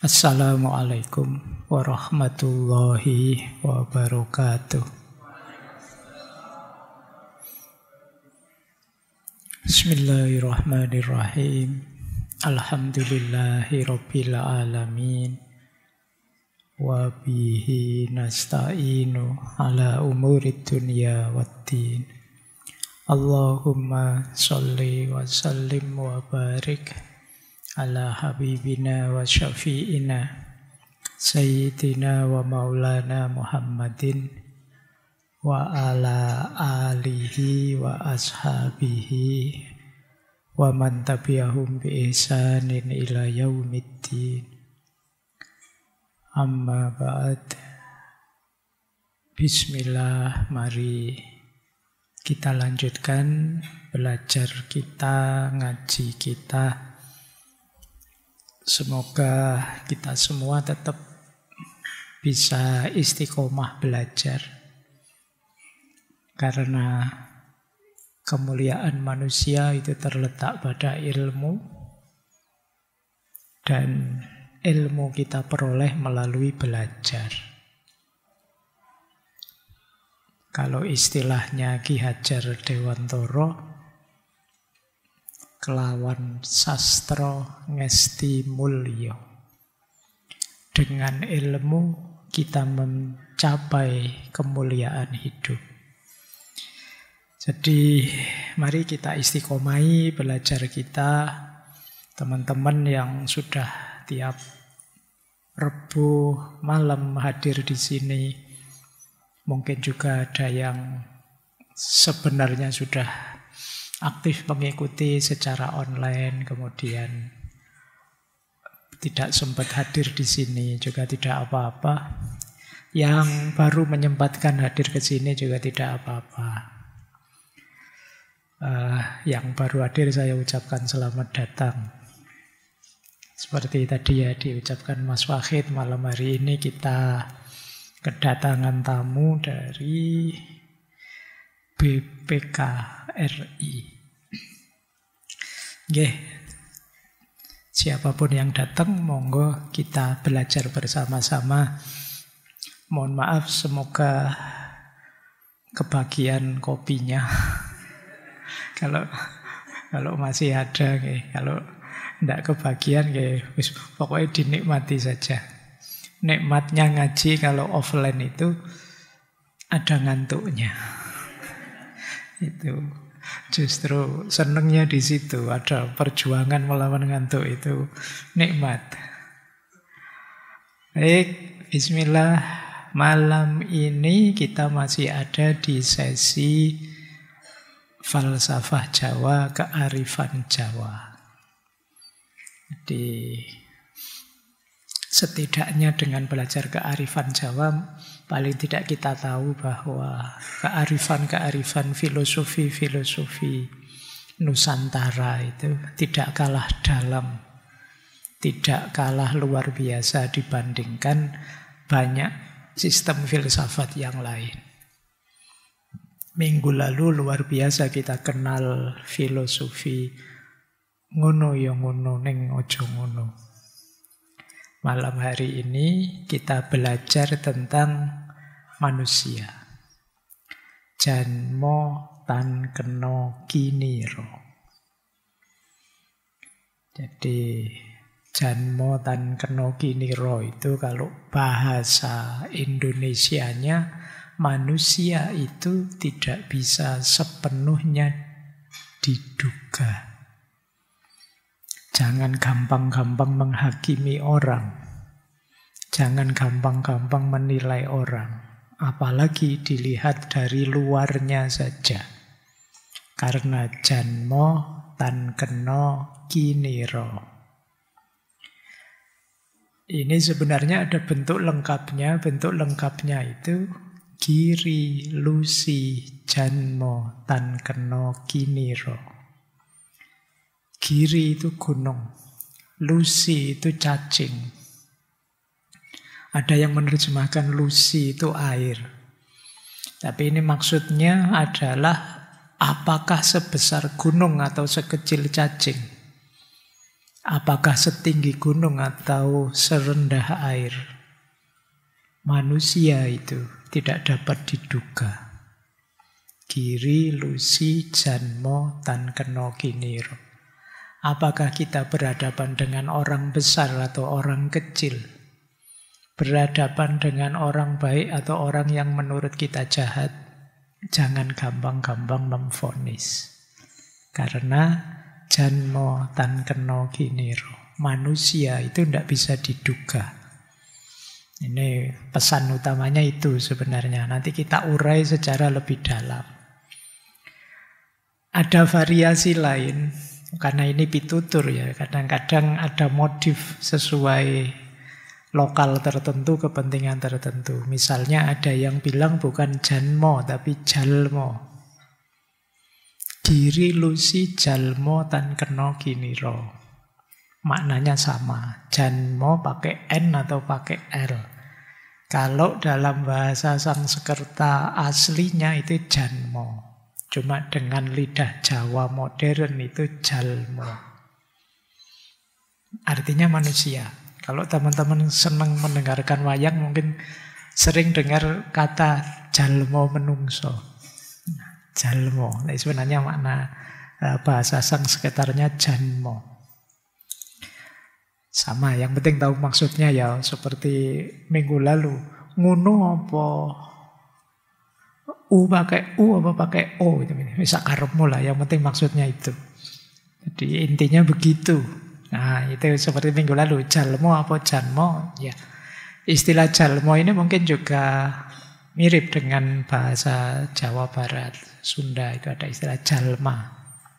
Assalamualaikum warahmatullahi wabarakatuh. Bismillahirrahmanirrahim. Alhamdulillahi rabbil alamin. Wa bihi nasta'inu ala umurid dunya waddin. Allahumma sholli wa sallim wa barik ala habibina wa syafi'ina sayyidina wa maulana Muhammadin wa ala alihi wa ashabihi wa man tabi'ahum bi ihsanin ila yaumiddin. Amma ba'd. Bismillah, mari kita lanjutkan belajar kita, ngaji kita. Semoga kita semua tetap bisa istiqomah belajar. Karena kemuliaan manusia itu terletak pada ilmu. Dan ilmu kita peroleh melalui belajar. Kalau istilahnya Ki Hajar Dewantara, kelawan sastra ngesti mulya. Dengan ilmu kita mencapai kemuliaan hidup. Jadi mari kita istiqomahi belajar kita. Teman-teman yang sudah tiap Rebu malam hadir di sini, mungkin juga ada yang sebenarnya sudah aktif mengikuti secara online, kemudian tidak sempat hadir di sini, juga tidak apa-apa. Yang baru menyempatkan hadir ke sini juga tidak apa-apa. Yang baru hadir saya ucapkan selamat datang. Seperti tadi ya diucapkan Mas Wahid, malam hari ini kita kedatangan tamu dari BPKRI. Nggih. Siapapun yang datang, monggo kita belajar bersama-sama. Mohon maaf, semoga kebagian kopinya. Kalau masih ada, kalau tidak kebagian, pokoknya dinikmati saja. Nikmatnya ngaji kalau offline itu ada ngantuknya. Itu justru senengnya di situ, ada perjuangan melawan ngantuk, itu nikmat. Baik, bismillah. Malam ini kita masih ada di sesi falsafah Jawa, kearifan Jawa. Jadi setidaknya dengan belajar kearifan Jawa, paling tidak kita tahu bahwa kearifan-kearifan filosofi Nusantara itu tidak kalah dalam, tidak kalah luar biasa dibandingkan banyak sistem filsafat yang lain. Minggu lalu luar biasa kita kenal filosofi ngono ya ngono ning ojo ngono. Malam hari ini kita belajar tentang manusia. Janmo tan kena kiniro. Jadi janmo tan kena kiniro itu kalau bahasa Indonesianya, manusia itu tidak bisa sepenuhnya diduga. Jangan gampang-gampang menghakimi orang. Jangan gampang-gampang menilai orang. Apalagi dilihat dari luarnya saja. Karena janmo tan kena kiniro. Ini sebenarnya ada bentuk lengkapnya. Bentuk lengkapnya itu giri, lusi, janmo tan kena kiniro. Giri itu gunung, lusi itu cacing. Ada yang menerjemahkan lusi itu air. Tapi ini maksudnya adalah apakah sebesar gunung atau sekecil cacing? Apakah setinggi gunung atau serendah air? Manusia itu tidak dapat diduga. Giri, lusi, janmo, tan keno kiniro. Apakah kita berhadapan dengan orang besar atau orang kecil? Berhadapan dengan orang baik atau orang yang menurut kita jahat? Jangan gampang-gampang memvonis. Karena janmo tan keno kiniro. Manusia itu tidak bisa diduga. Ini pesan utamanya itu sebenarnya. Nanti kita urai secara lebih dalam. Ada variasi lain, karena ini pitutur ya. Kadang-kadang ada motif sesuai lokal tertentu, kepentingan tertentu. Misalnya ada yang bilang bukan janmo, tapi jalmo. Giri lusi jalmo tan keno kiniro. Maknanya sama. Janmo pakai N atau pakai L. Kalau dalam bahasa Sanskerta aslinya itu janmo. Cuma dengan lidah Jawa modern itu jalmo. Artinya manusia. Kalau teman-teman senang mendengarkan wayang mungkin sering dengar kata jalmo menungso. Jalmo. Nah, sebenarnya makna bahasa Sanskertanya janmo. Sama, yang penting tahu maksudnya ya. Seperti minggu lalu, ngono apa U pakai U apa pakai O, itu bisa karepmu lah, yang penting maksudnya itu. Jadi intinya begitu. Nah, itu seperti minggu lalu, jalmo apa janmo, ya. Istilah jalmo ini mungkin juga mirip dengan bahasa Jawa Barat, Sunda itu ada istilah jalma.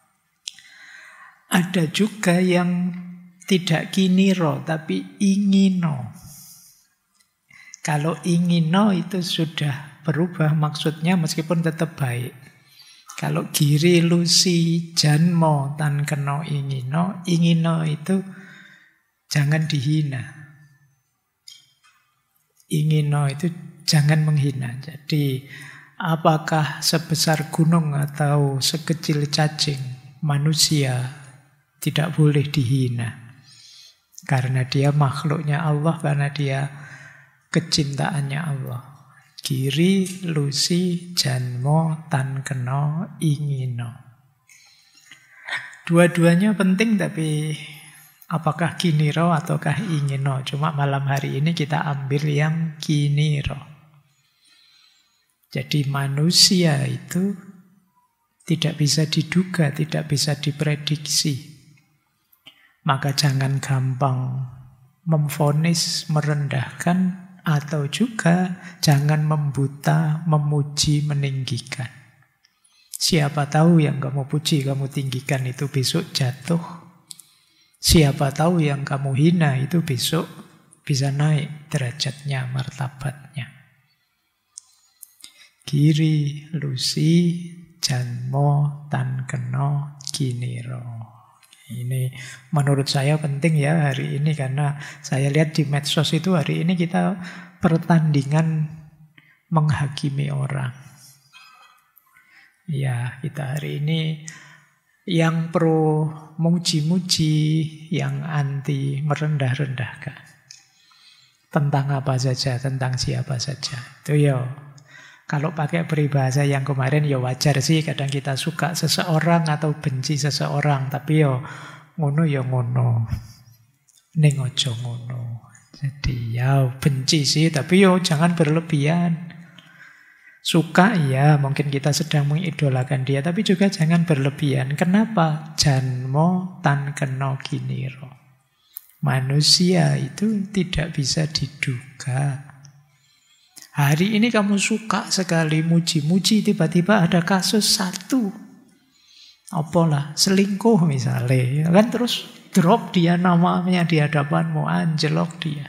Ada juga yang tidak kiniro, tapi ingino. Kalau ingino itu sudah berubah maksudnya meskipun tetap baik. Kalau giri, lusi, janmo, tan keno ingino. Ingino itu jangan dihina. Ingino itu jangan menghina. Jadi apakah sebesar gunung atau sekecil cacing, manusia tidak boleh dihina. Karena dia makhluknya Allah, karena dia kecintaannya Allah. Giri, lusi, janmo, tan keno, ingino. Dua-duanya penting, tapi apakah kiniro ataukah ingino? Cuma malam hari ini kita ambil yang kiniro. Jadi manusia itu tidak bisa diduga, tidak bisa diprediksi. Maka jangan gampang memvonis, merendahkan, atau juga jangan membuta, memuji, meninggikan. Siapa tahu yang kamu puji, kamu tinggikan itu besok jatuh. Siapa tahu yang kamu hina itu besok bisa naik derajatnya, martabatnya. Giri, lusi, janmo, tan keno, kiniro. Ini menurut saya penting ya hari ini, karena saya lihat di medsos itu hari ini kita pertandingan menghakimi orang. Ya, kita hari ini yang pro muji-muji, yang anti merendah-rendahkan. Tentang apa saja, tentang siapa saja. Itu ya. Kalau pakai peribahasa yang kemarin ya wajar sih, kadang kita suka seseorang atau benci seseorang, tapi ya ngono ya ngono. Ning ojo ngono. Jadi ya benci sih, tapi ya jangan berlebihan. Suka ya, mungkin kita sedang mengidolakan dia, tapi juga jangan berlebihan. Kenapa? Janmo tan keno kiniro. Manusia itu tidak bisa diduga. Hari ini kamu suka sekali muji-muji, tiba-tiba ada kasus satu. Apalah, selingkuh misalnya. Kan terus drop dia namanya di hadapanmu, anjlok dia.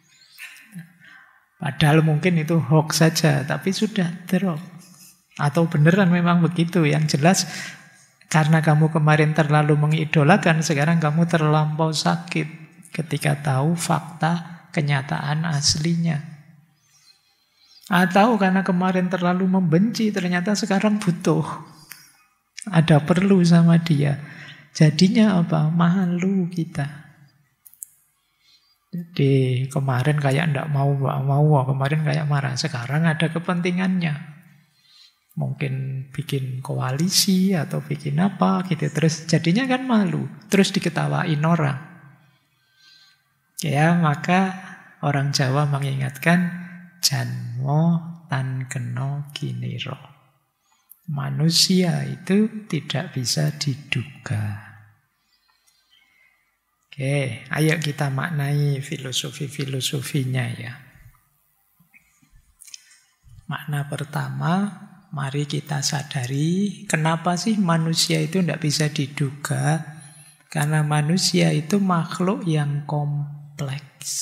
Padahal mungkin itu hoax saja, tapi sudah drop. Atau beneran memang begitu. Yang jelas karena kamu kemarin terlalu mengidolakan, sekarang kamu terlampau sakit ketika tahu fakta kenyataan aslinya. Atau karena kemarin terlalu membenci, ternyata sekarang butuh. Ada perlu sama dia. Jadinya apa? Malu kita. Jadi kemarin kayak ndak mau, kemarin kayak marah. Sekarang ada kepentingannya. Mungkin bikin koalisi atau bikin apa gitu. Terus jadinya kan malu. Terus diketawain orang. Ya, maka orang Jawa mengingatkan janmo tan kena kiniro. Manusia itu tidak bisa diduga. Oke, ayo kita maknai filosofi-filosofinya ya. Makna pertama, mari kita sadari kenapa sih manusia itu tidak bisa diduga. Karena manusia itu makhluk yang kompleks.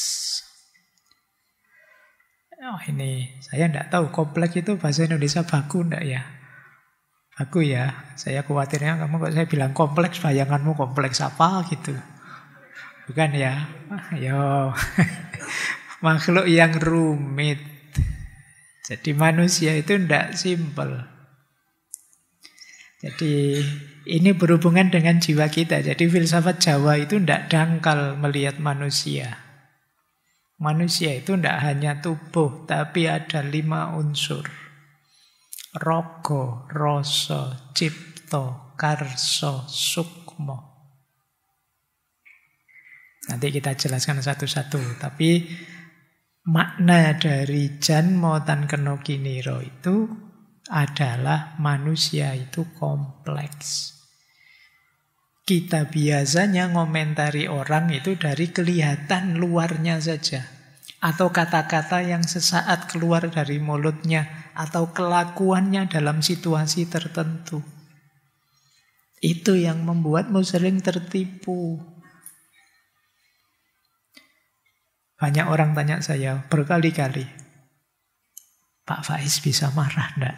Oh ini, saya tidak tahu kompleks itu bahasa Indonesia baku enggak ya? Baku ya, saya khawatirnya kamu kok saya bilang kompleks, bayanganmu kompleks apa gitu. Bukan ya? Ayo. Makhluk yang rumit. Jadi manusia itu tidak simpel. Jadi ini berhubungan dengan jiwa kita. Jadi filsafat Jawa itu tidak dangkal melihat manusia. Manusia itu tidak hanya tubuh, tapi ada 5 unsur. Raga, rasa, cipta, karsa, sukma. Nanti kita jelaskan satu-satu. Tapi makna dari janmo tan kena kiniro itu adalah manusia itu kompleks. Kita biasanya ngomentari orang itu dari kelihatan luarnya saja. Atau kata-kata yang sesaat keluar dari mulutnya. Atau kelakuannya dalam situasi tertentu. Itu yang membuatmu sering tertipu. Banyak orang tanya saya berkali-kali, Pak Faiz bisa marah enggak?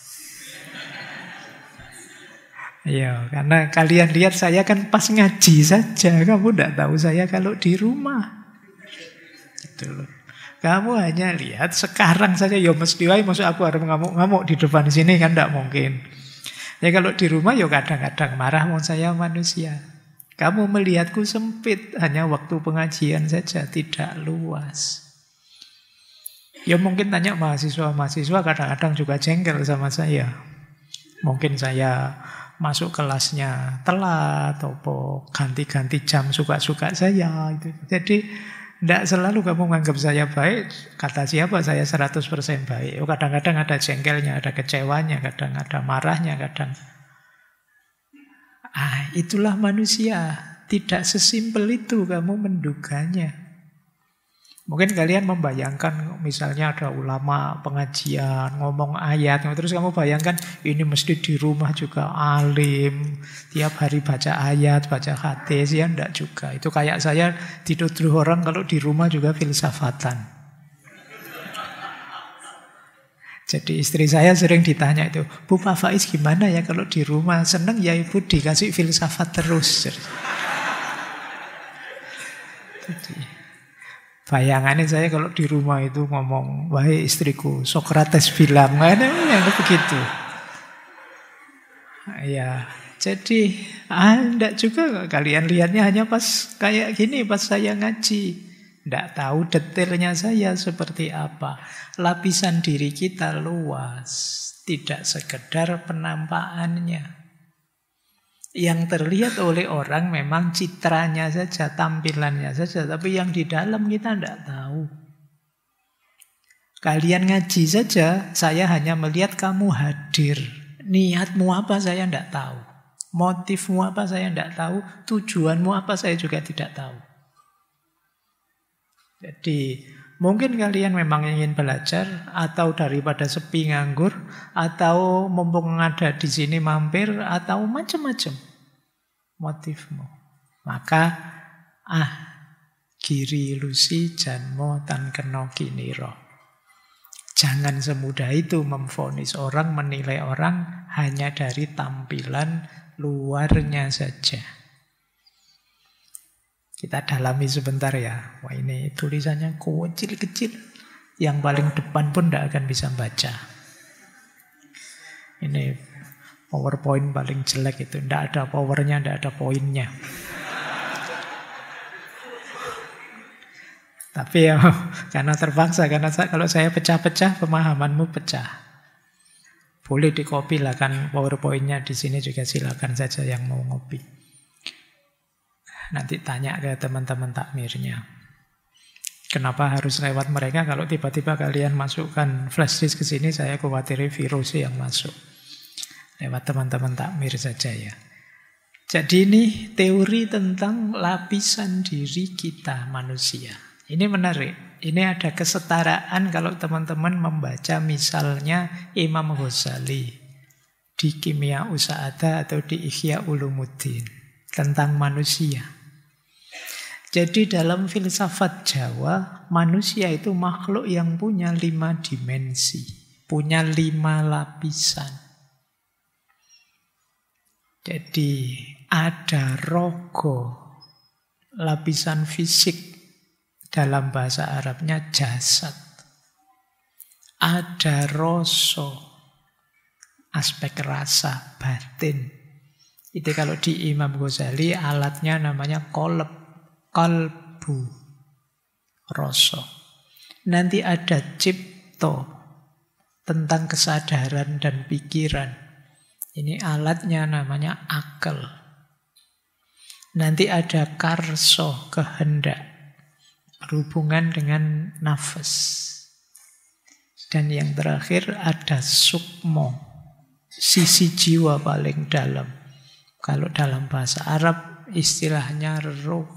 Ya, karena kalian lihat saya kan pas ngaji saja. Kamu enggak tahu saya kalau di rumah. Gitu loh. Kamu hanya lihat sekarang saja, ya mesti maksud aku harus ngamuk-ngamuk di depan sini kan enggak mungkin. Ya kalau di rumah ya kadang-kadang marah, mau saya manusia. Kamu melihatku sempit, hanya waktu pengajian saja, tidak luas. Ya mungkin tanya mahasiswa kadang-kadang juga jengkel sama saya. Mungkin saya masuk kelasnya telat, atau ganti-ganti jam suka-suka saya. Jadi tidak selalu kamu menganggap saya baik. Kata siapa saya 100% baik. Kadang-kadang ada jengkelnya, ada kecewanya, kadang ada marahnya, kadang... itulah manusia. Tidak sesimpel itu kamu menduganya. Mungkin kalian membayangkan misalnya ada ulama pengajian, ngomong ayat, terus kamu bayangkan ini mesti di rumah juga alim, tiap hari baca ayat, baca hadis, ya enggak juga. Itu kayak saya dituduh orang kalau di rumah juga filsafatan. Jadi istri saya sering ditanya itu, Bu Pak Faiz gimana ya kalau di rumah? Seneng ya ibu dikasih filsafat terus. Jadi, bayangannya saya kalau di rumah itu ngomong, wahai istriku, Sokrates bilang, yang begitu. Ya, jadi enggak juga kalian lihatnya hanya pas kayak gini, pas saya ngaji. Tidak tahu detailnya saya seperti apa. Lapisan diri kita luas. Tidak sekedar penampakannya. Yang terlihat oleh orang memang citranya saja, tampilannya saja. Tapi yang di dalam kita tidak tahu. Kalian ngaji saja, saya hanya melihat kamu hadir. Niatmu apa saya tidak tahu. Motifmu apa saya tidak tahu. Tujuanmu apa saya juga tidak tahu. Jadi mungkin kalian memang ingin belajar, atau daripada sepi nganggur, atau mumpung ada di sini mampir, atau macam-macam motifmu. Maka giri lusi janmo tan kena kiniro. Jangan semudah itu memvonis orang, menilai orang hanya dari tampilan luarnya saja. Kita dalami sebentar ya. Wah ini tulisannya kecil-kecil. Yang paling depan pun tidak akan bisa baca. Ini PowerPoint paling jelek itu. Tidak ada powernya, tidak ada poinnya. Tapi ya karena terpaksa, karena kalau saya pecah-pecah, pemahamanmu pecah. Boleh di-copy lah kan PowerPoint-nya di sini juga, silakan saja yang mau ngopi. Nanti tanya ke teman-teman takmirnya. Kenapa harus lewat mereka? Kalau tiba-tiba kalian masukkan flash disk ke sini, saya khawatir virus yang masuk. Lewat teman-teman takmir saja ya. Jadi ini teori tentang lapisan diri kita manusia. Ini menarik. Ini ada kesetaraan kalau teman-teman membaca misalnya Imam Ghazali di Kimia Usa'ada atau di Ihya Ulumuddin tentang manusia. Jadi dalam filsafat Jawa, manusia itu makhluk yang punya 5 dimensi, punya 5 lapisan. Jadi ada rogo, lapisan fisik, dalam bahasa Arabnya jasad. Ada roso, aspek rasa, batin. Itu kalau di Imam Ghazali alatnya namanya kalbu, roso. Nanti ada cipto, tentang kesadaran dan pikiran. Ini alatnya namanya akal. Nanti ada karso, kehendak, berhubungan dengan nafas. Dan yang terakhir ada sukmo, sisi jiwa paling dalam. Kalau dalam bahasa Arab istilahnya ruh.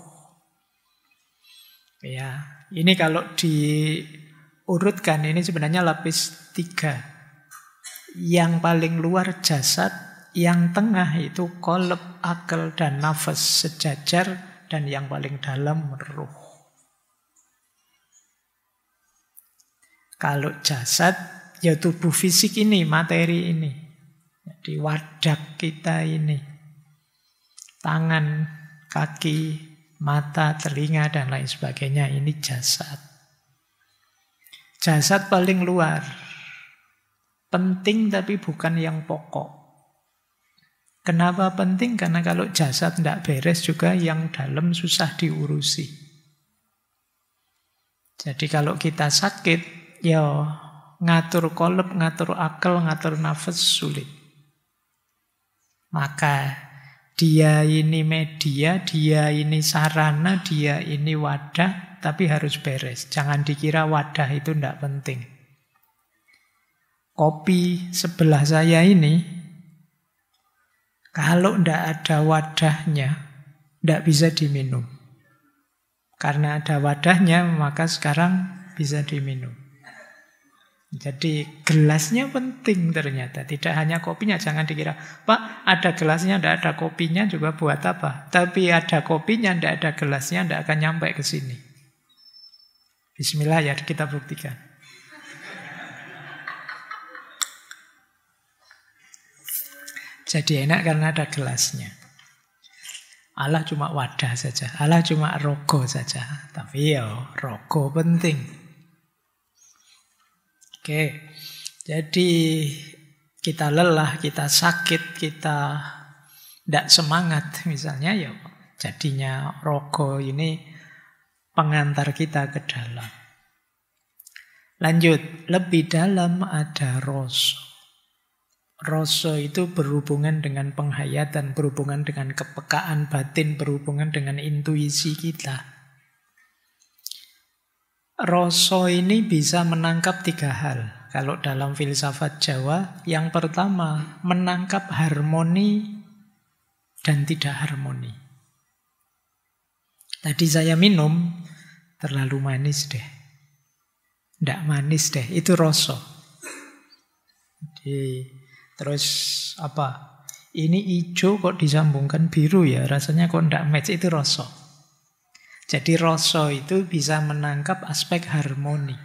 Ya, ini kalau diurutkan ini sebenarnya lapis 3. Yang paling luar jasad, yang tengah itu qalb, akal dan nafas sejajar, dan yang paling dalam ruh. Kalau jasad, ya tubuh fisik ini, materi ini. Jadi wadah kita ini. Tangan, kaki, mata, telinga, dan lain sebagainya. Ini jasad. Jasad paling luar. Penting tapi bukan yang pokok. Kenapa penting? Karena kalau jasad tidak beres juga yang dalam susah diurusi. Jadi kalau kita sakit, ya ngatur qalb, ngatur akal, ngatur nafas sulit. Maka dia ini media, dia ini sarana, dia ini wadah, tapi harus beres. Jangan dikira wadah itu tidak penting. Kopi sebelah saya ini, kalau tidak ada wadahnya, tidak bisa diminum. Karena ada wadahnya, maka sekarang bisa diminum. Jadi gelasnya penting ternyata. Tidak hanya kopinya, jangan dikira, Pak, ada gelasnya, tidak ada kopinya juga buat apa? Tapi ada kopinya, tidak ada gelasnya, tidak akan nyampe ke sini. Bismillah ya, kita buktikan. Jadi enak karena ada gelasnya. Allah cuma wadah saja. Allah cuma rogo saja. Tapi ya rogo penting. Oke. Jadi kita lelah, kita sakit, kita tidak semangat misalnya, ya jadinya rogo ini pengantar kita ke dalam. Lanjut, lebih dalam ada roso. Roso itu berhubungan dengan penghayatan, berhubungan dengan kepekaan batin, berhubungan dengan intuisi kita. Roso ini bisa menangkap 3 hal. Kalau dalam filsafat Jawa, yang pertama menangkap harmoni dan tidak harmoni. Tadi saya minum, terlalu manis deh. Tidak manis deh, itu roso. Jadi terus apa? Ini hijau kok disambungkan biru ya, rasanya kok tidak match, itu roso. Jadi roso itu bisa menangkap aspek harmoni.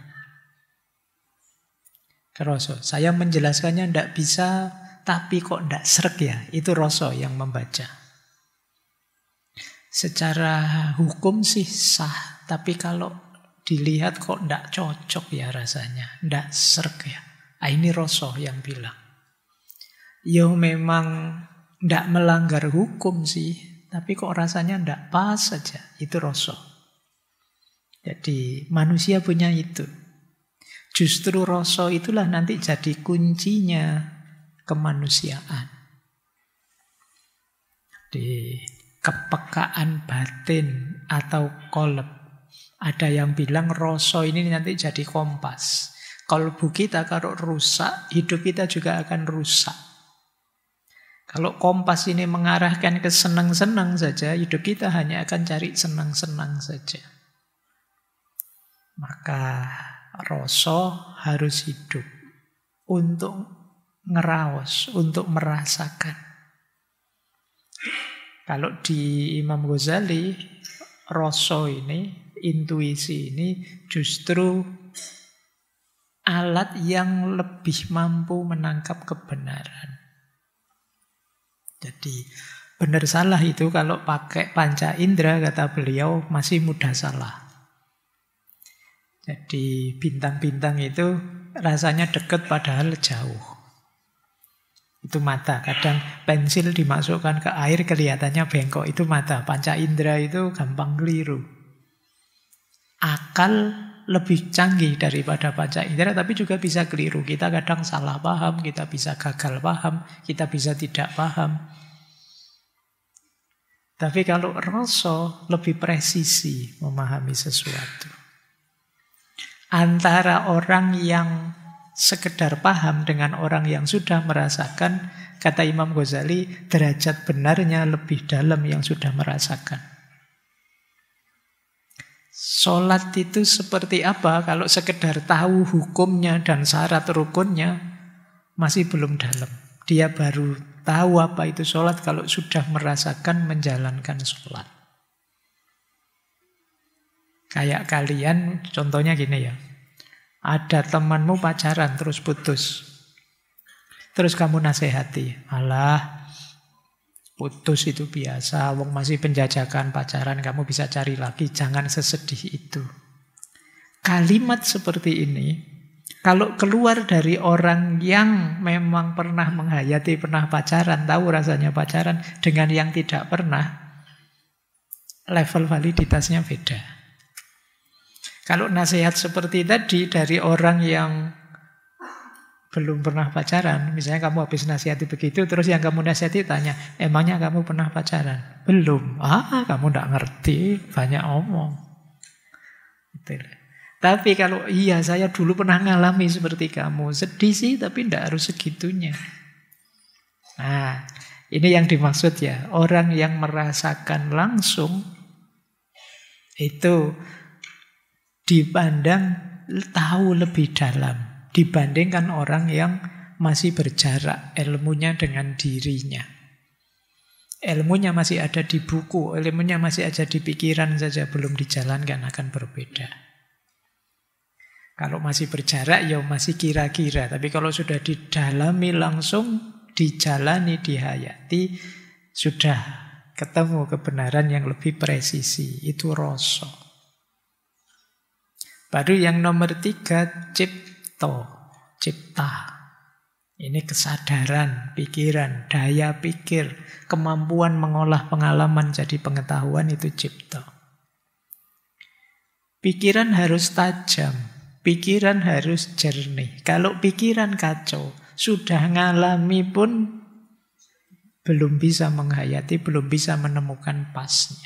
Roso, saya menjelaskannya tidak bisa, tapi kok tidak sreg ya, itu roso yang membaca. Secara hukum sih sah, tapi kalau dilihat kok tidak cocok ya rasanya, tidak sreg ya. Ini roso yang bilang. Ya memang tidak melanggar hukum sih, tapi kok rasanya tidak pas saja. Itu roso. Jadi manusia punya itu. Justru rasa itulah nanti jadi kuncinya kemanusiaan. Di kepekaan batin atau qalb. Ada yang bilang rasa ini nanti jadi kompas. Kalbu kita kalau rusak, hidup kita juga akan rusak. Kalau kompas ini mengarahkan ke senang-senang saja, hidup kita hanya akan cari senang-senang saja. Maka rasa harus hidup untuk ngeraos, untuk merasakan. Kalau di Imam Ghazali, rasa ini, intuisi ini justru alat yang lebih mampu menangkap kebenaran. Jadi benar salah itu kalau pakai panca indera, kata beliau, masih mudah salah. Jadi bintang-bintang itu rasanya dekat padahal jauh. Itu mata. Kadang pensil dimasukkan ke air kelihatannya bengkok. Itu mata. Panca indera itu gampang keliru. Akal lebih canggih daripada panca indera, tapi juga bisa keliru. Kita kadang salah paham, kita bisa gagal paham, kita bisa tidak paham. Tapi kalau rasa lebih presisi memahami sesuatu. Antara orang yang sekedar paham dengan orang yang sudah merasakan, kata Imam Ghazali, derajat benarnya lebih dalam yang sudah merasakan. Sholat itu seperti apa? Kalau sekedar tahu hukumnya dan syarat rukunnya, masih belum dalam. Dia baru tahu apa itu sholat kalau sudah merasakan menjalankan sholat. Kayak kalian, contohnya gini ya. Ada temanmu pacaran terus putus. Terus kamu nasihati, alah putus itu biasa, wong masih penjajakan pacaran, kamu bisa cari lagi, jangan sesedih itu. Kalimat seperti ini, kalau keluar dari orang yang memang pernah menghayati, pernah pacaran, tahu rasanya pacaran, dengan yang tidak pernah, level validitasnya beda. Kalau nasihat seperti tadi dari orang yang belum pernah pacaran, misalnya kamu habis nasihati begitu, terus yang kamu nasihati tanya, emangnya kamu pernah pacaran? Belum. Kamu tidak ngerti, banyak omong. Gitu. Tapi kalau iya saya dulu pernah ngalami seperti kamu, sedih sih tapi tidak harus segitunya. Nah, ini yang dimaksud ya, orang yang merasakan langsung itu dipandang tahu lebih dalam dibandingkan orang yang masih berjarak ilmunya dengan dirinya. Ilmunya masih ada di buku, ilmunya masih ada di pikiran saja, belum dijalankan, akan berbeda. Kalau masih berjarak ya masih kira-kira, tapi kalau sudah didalami langsung, dijalani, dihayati, sudah ketemu kebenaran yang lebih presisi, itu rasa. Baru yang nomor 3, cipta. Ini kesadaran, pikiran, daya pikir, kemampuan mengolah pengalaman jadi pengetahuan, itu cipta. Pikiran harus tajam, pikiran harus jernih. Kalau pikiran kacau, sudah ngalami pun belum bisa menghayati, belum bisa menemukan pasnya.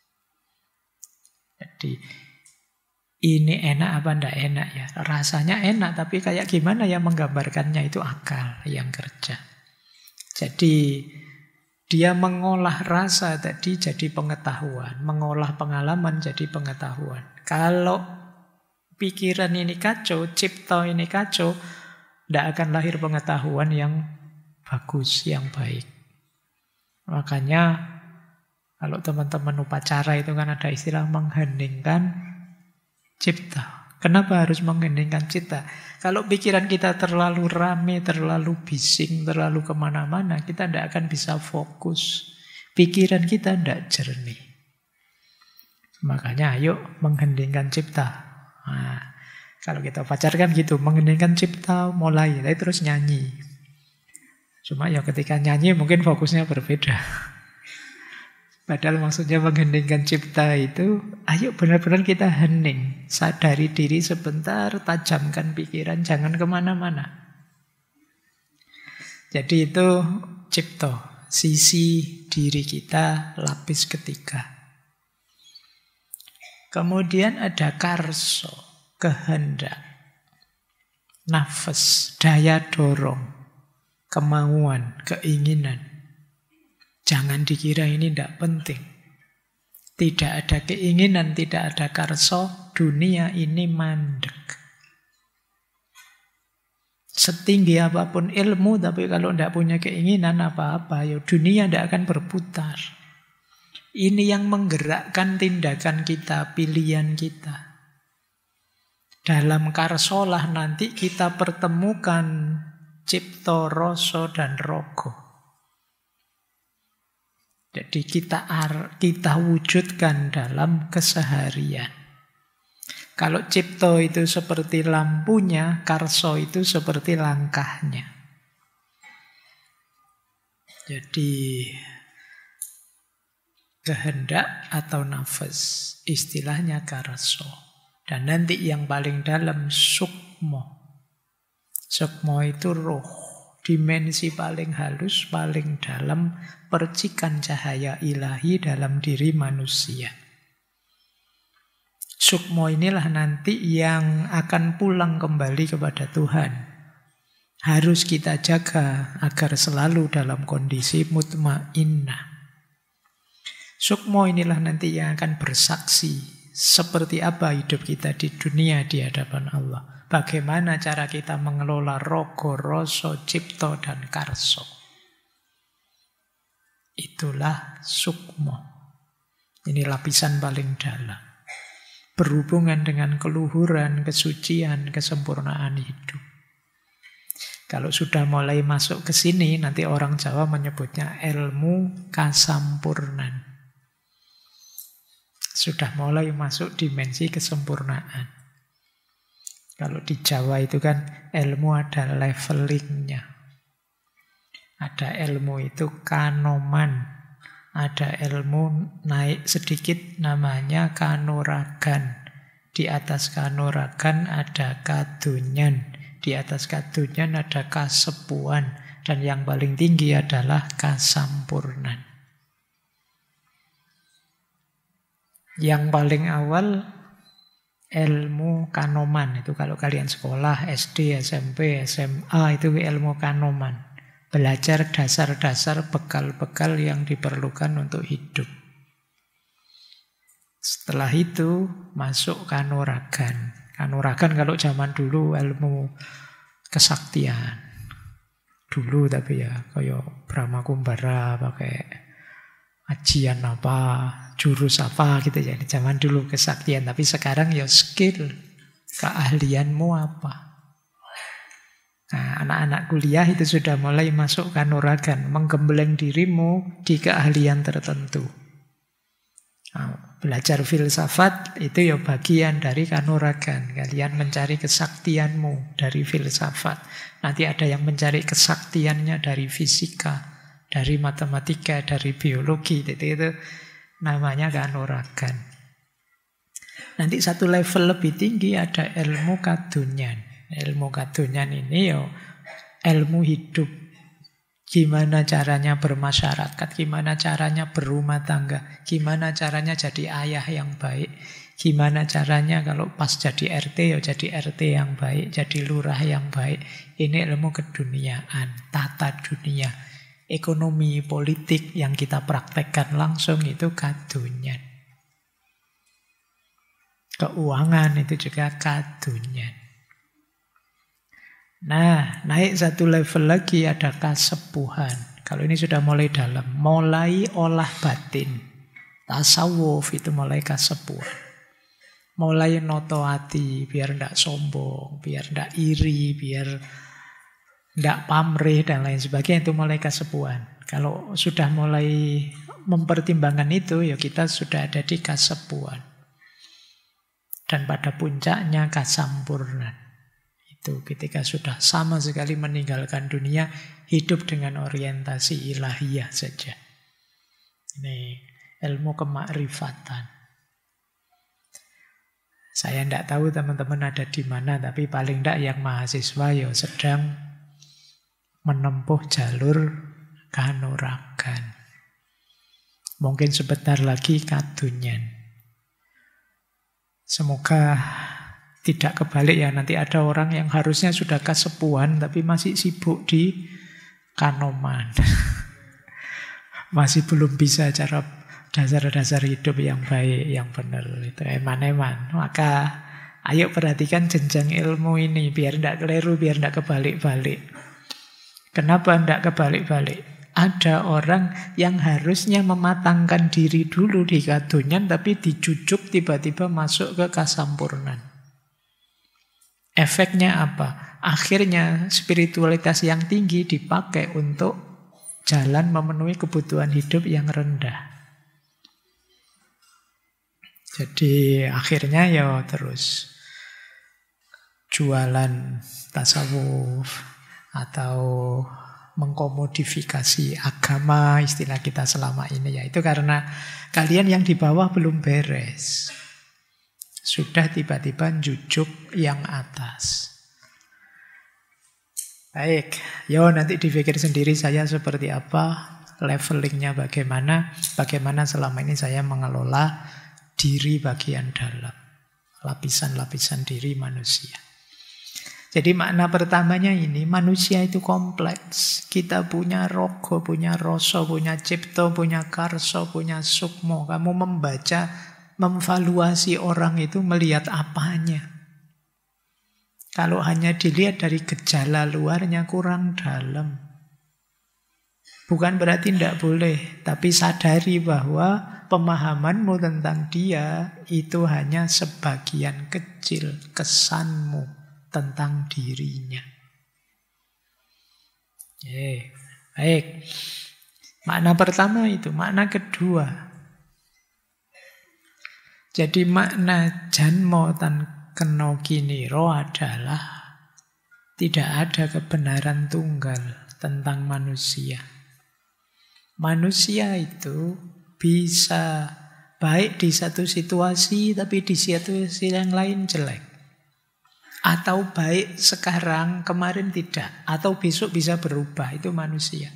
Jadi ini enak apa enggak enak ya? Rasanya enak, tapi kayak gimana ya menggambarkannya, itu akal yang kerja. Jadi dia mengolah rasa tadi jadi pengetahuan, mengolah pengalaman jadi pengetahuan. Kalau pikiran ini kacau, cipta ini kacau, tidak akan lahir pengetahuan yang bagus, yang baik. Makanya kalau teman-teman upacara itu kan ada istilah mengheningkan cipta. Kenapa harus mengheningkan cipta? Kalau pikiran kita terlalu rame, terlalu bising, terlalu kemana-mana, kita tidak akan bisa fokus. Pikiran kita tidak jernih. Makanya ayo mengheningkan cipta. Nah, kalau kita pacarkan gitu, mengheningkan cipta, mulai, terus nyanyi. Cuma ya ketika nyanyi mungkin fokusnya berbeda. Padahal maksudnya mengheningkan cipta itu, ayo benar-benar kita hening. Sadari diri sebentar, tajamkan pikiran, jangan kemana-mana. Jadi itu cipta, sisi diri kita, lapis ketiga. Kemudian ada karso, kehendak, nafas, daya dorong, kemauan, keinginan. Jangan dikira ini tidak penting. Tidak ada keinginan, tidak ada karso, dunia ini mandek. Setinggi apapun ilmu, tapi kalau tidak punya keinginan apa-apa, ya dunia tidak akan berputar. Ini yang menggerakkan tindakan kita, pilihan kita. Dalam karsolah nanti kita pertemukan cipta, rasa, dan rogo. Jadi kita wujudkan dalam keseharian. Kalau cipta itu seperti lampunya, karso itu seperti langkahnya. Jadi kehendak atau nafas, istilahnya karso. Dan nanti yang paling dalam sukmo. Sukmo itu roh. Dimensi paling halus, paling dalam, percikan cahaya ilahi dalam diri manusia. Sukmo inilah nanti yang akan pulang kembali kepada Tuhan. Harus kita jaga agar selalu dalam kondisi mutmainnah. Sukmo inilah nanti yang akan bersaksi seperti apa hidup kita di dunia di hadapan Allah. Bagaimana cara kita mengelola rogo, rasa, cipta, dan karso. Itulah sukmo. Ini lapisan paling dalam. Berhubungan dengan keluhuran, kesucian, kesempurnaan hidup. Kalau sudah mulai masuk ke sini, nanti orang Jawa menyebutnya ilmu kasampurnan. Sudah mulai masuk dimensi kesempurnaan. Kalau di Jawa itu kan ilmu ada levelingnya. Ada ilmu itu kanoman. Ada ilmu naik sedikit namanya kanuragan. Di atas kanuragan ada kadunyan. Di atas kadunyan ada kasepuan. Dan yang paling tinggi adalah kasampurnan. Yang paling awal ilmu kanoman. Itu kalau kalian sekolah SD, SMP, SMA itu ilmu kanoman. Belajar dasar-dasar bekal-bekal yang diperlukan untuk hidup. Setelah itu masuk kanuragan. Kanuragan kalau zaman dulu ilmu kesaktian. Dulu tapi ya kayak Brahma Kumbara pakai ajian apa, jurus apa gitu ya. Di zaman dulu kesaktian, tapi sekarang ya skill, keahlianmu apa. Nah, anak-anak kuliah itu sudah mulai masuk kanuragan, menggembleng dirimu di keahlian tertentu. Nah, belajar filsafat itu ya bagian dari kanuragan. Kalian mencari kesaktianmu dari filsafat. Nanti ada yang mencari kesaktiannya dari fisika, dari matematika, dari biologi. Itu namanya kanuragan. Nanti satu level lebih tinggi ada ilmu kadunyan. Ilmu kadunyan ini ya ilmu hidup. Gimana caranya bermasyarakat, gimana caranya berumah tangga, gimana caranya jadi ayah yang baik, gimana caranya kalau pas jadi RT ya jadi RT yang baik, jadi lurah yang baik. Ini ilmu keduniaan, tata dunia, ekonomi, politik yang kita praktekkan langsung itu kadunyan. Keuangan itu juga kadunyan. Nah, naik satu level lagi ada kasepuhan. Kalau ini sudah mulai dalam, mulai olah batin. Tasawuf itu mulai kasepuhan. Mulai noto hati, biar tidak sombong, biar tidak iri, biar tidak pamrih dan lain sebagainya, itu mulai kasepuhan. Kalau sudah mulai mempertimbangkan itu, ya kita sudah ada di kasepuhan. Dan pada puncaknya kasampurnan. Itu ketika sudah sama sekali meninggalkan dunia, hidup dengan orientasi ilahiyah saja. Ini ilmu kemakrifatan. Saya tidak tahu teman-teman ada di mana, tapi paling tidak yang mahasiswa ya sedang menempuh jalur kanuragan. Mungkin sebentar lagi kadunyan. Semoga tidak kebalik ya, nanti ada orang yang harusnya sudah kasepuhan tapi masih sibuk di kanoman. Masih belum bisa cara dasar-dasar hidup yang baik, yang benar. Itu eman-eman. Maka ayo perhatikan jenjang ilmu ini biar tidak keliru, biar tidak kebalik-balik. Kenapa tidak kebalik-balik? Ada orang yang harusnya mematangkan diri dulu di kadunyan, tapi dijujuk tiba-tiba masuk ke kasampurnan. Efeknya apa? Akhirnya spiritualitas yang tinggi dipakai untuk jalan memenuhi kebutuhan hidup yang rendah. Jadi akhirnya ya terus jualan tasawuf atau mengkomodifikasi agama istilah kita selama ini, yaitu karena kalian yang di bawah belum beres. Sudah tiba-tiba jujuk yang atas. Baik, yo nanti dipikir sendiri saya seperti apa, levelingnya bagaimana selama ini saya mengelola diri bagian dalam, lapisan-lapisan diri manusia. Jadi makna pertamanya ini, manusia itu kompleks. Kita punya rogo, punya rasa, punya cipta, punya karsa, punya sukmo. Kamu membaca, memvaluasi orang itu melihat apanya. Kalau hanya dilihat dari gejala luarnya kurang dalam. Bukan berarti tidak boleh, tapi sadari bahwa pemahamanmu tentang dia itu hanya sebagian kecil kesanmu tentang dirinya. Baik. Makna pertama itu. Makna kedua. Jadi makna janmo tan keno kiniro adalah tidak ada kebenaran tunggal tentang manusia. Manusia itu bisa baik di satu situasi, tapi di situasi yang lain jelek. Atau baik sekarang, kemarin tidak. Atau besok bisa berubah, itu manusia.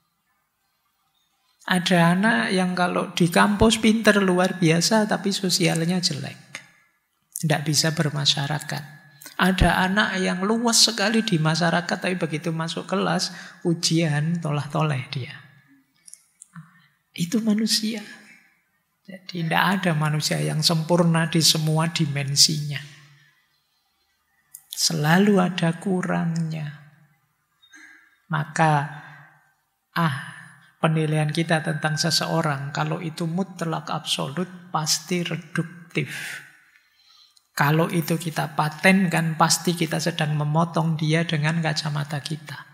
Ada anak yang kalau di kampus pinter luar biasa, tapi sosialnya jelek. Tidak bisa bermasyarakat. Ada anak yang luas sekali di masyarakat, tapi begitu masuk kelas, ujian tolah-toleh dia. Itu manusia. Jadi tidak ada manusia yang sempurna di semua dimensinya. Selalu ada kurangnya. Maka penilaian kita tentang seseorang, kalau itu mutlak absolut, pasti reduktif. Kalau itu kita patenkan, pasti kita sedang memotong dia dengan kacamata kita.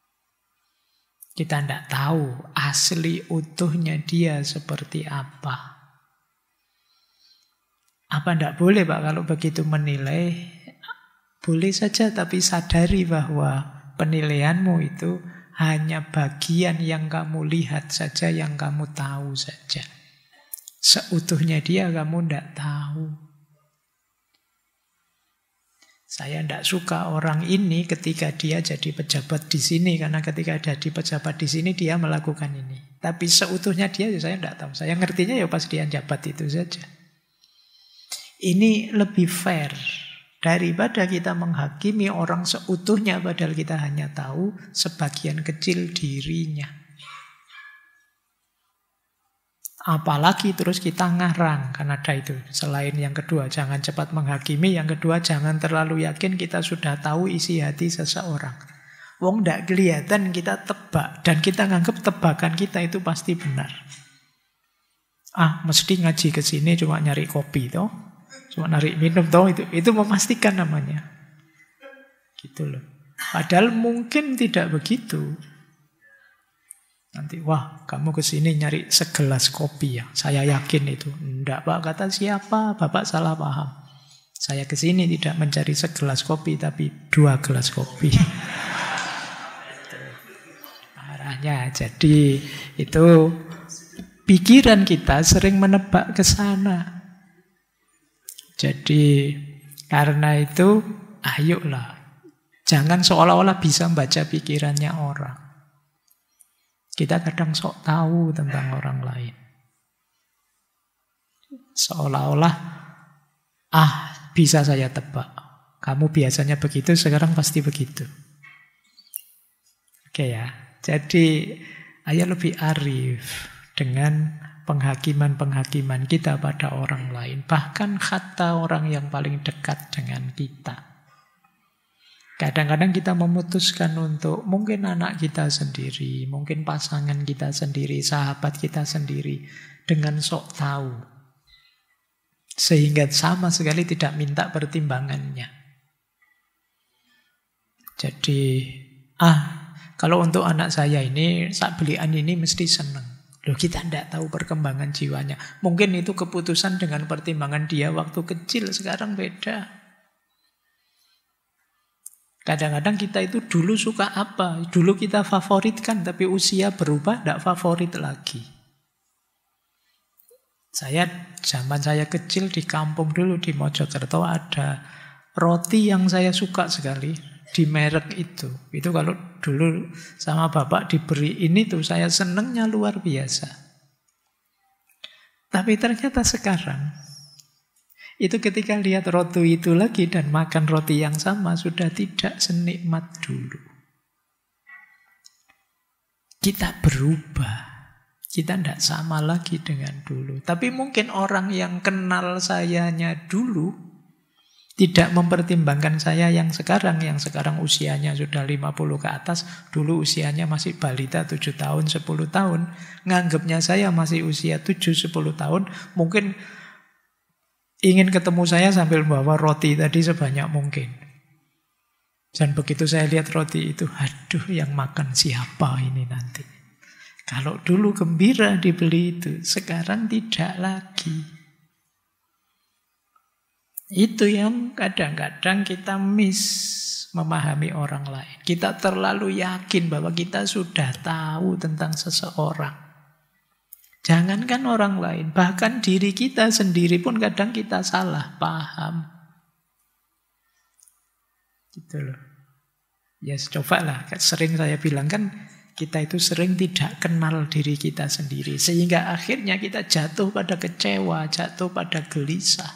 Kita tidak tahu asli utuhnya dia seperti apa. Apa tidak boleh Pak kalau begitu menilai? Boleh saja, tapi sadari bahwa penilaianmu itu hanya bagian yang kamu lihat saja, yang kamu tahu saja. Seutuhnya dia kamu tidak tahu. Saya tidak suka orang ini ketika dia jadi pejabat di sini, karena ketika jadi pejabat di sini dia melakukan ini. Tapi seutuhnya dia saya tidak tahu. Saya ngertinya ya pas dia jabat itu saja. Ini lebih fair daripada kita menghakimi orang seutuhnya padahal kita hanya tahu sebagian kecil dirinya. Apalagi terus kita ngarang, karena ada itu. Selain yang kedua, jangan cepat menghakimi. Yang kedua, jangan terlalu yakin kita sudah tahu isi hati seseorang. Wong ndak kelihatan kita tebak, dan kita nganggap tebakan kita itu pasti benar. Mesti ngaji ke sini cuma nyari kopi toh, cuma nyari minum toh, itu memastikan namanya. Gitu loh. Padahal mungkin tidak begitu. Nanti, wah kamu kesini nyari segelas kopi ya. Saya yakin itu. Enggak Pak, kata siapa? Bapak salah paham. Saya kesini tidak mencari segelas kopi, tapi 2 gelas kopi. Arahnya. Jadi itu pikiran kita sering menebak ke sana. Jadi karena itu, ayolah. Jangan seolah-olah bisa membaca pikirannya orang. Kita kadang sok tahu tentang orang lain. Seolah-olah, bisa saya tebak. Kamu biasanya begitu, sekarang pasti begitu. Oke ya. Jadi, ayo lebih arif dengan penghakiman-penghakiman kita pada orang lain. Bahkan kata orang yang paling dekat dengan kita. Kadang-kadang kita memutuskan untuk mungkin anak kita sendiri, mungkin pasangan kita sendiri, sahabat kita sendiri, dengan sok tahu. Sehingga sama sekali tidak minta pertimbangannya. Jadi, kalau untuk anak saya ini, saat belian ini mesti senang. Loh, kita tidak tahu perkembangan jiwanya. Mungkin itu keputusan dengan pertimbangan dia waktu kecil, sekarang beda. Kadang-kadang kita itu dulu suka apa, dulu kita favoritkan, tapi usia berubah, tidak favorit lagi. Zaman saya kecil di kampung dulu, di Mojokerto, ada roti yang saya suka sekali, di merek itu. Itu kalau dulu sama bapak diberi ini tuh, saya senengnya luar biasa. Tapi ternyata sekarang, itu ketika lihat roti itu lagi dan makan roti yang sama, sudah tidak senikmat dulu. Kita berubah. Kita tidak sama lagi dengan dulu. Tapi mungkin orang yang kenal sayanya dulu, tidak mempertimbangkan saya yang sekarang usianya sudah 50 ke atas, dulu usianya masih balita 7 tahun, 10 tahun, nganggapnya saya masih usia 7-10 tahun, mungkin ingin ketemu saya sambil bawa roti tadi sebanyak mungkin. Dan begitu saya lihat roti itu, aduh, yang makan siapa ini nanti? Kalau dulu gembira dibeli itu, sekarang tidak lagi. Itu yang kadang-kadang kita memahami orang lain. Kita terlalu yakin bahwa kita sudah tahu tentang seseorang. Jangankan orang lain, bahkan diri kita sendiri pun kadang kita salah paham. Gitu loh. Ya cobalah, sering saya bilang kan, kita itu sering tidak kenal diri kita sendiri. Sehingga akhirnya kita jatuh pada kecewa, jatuh pada gelisah.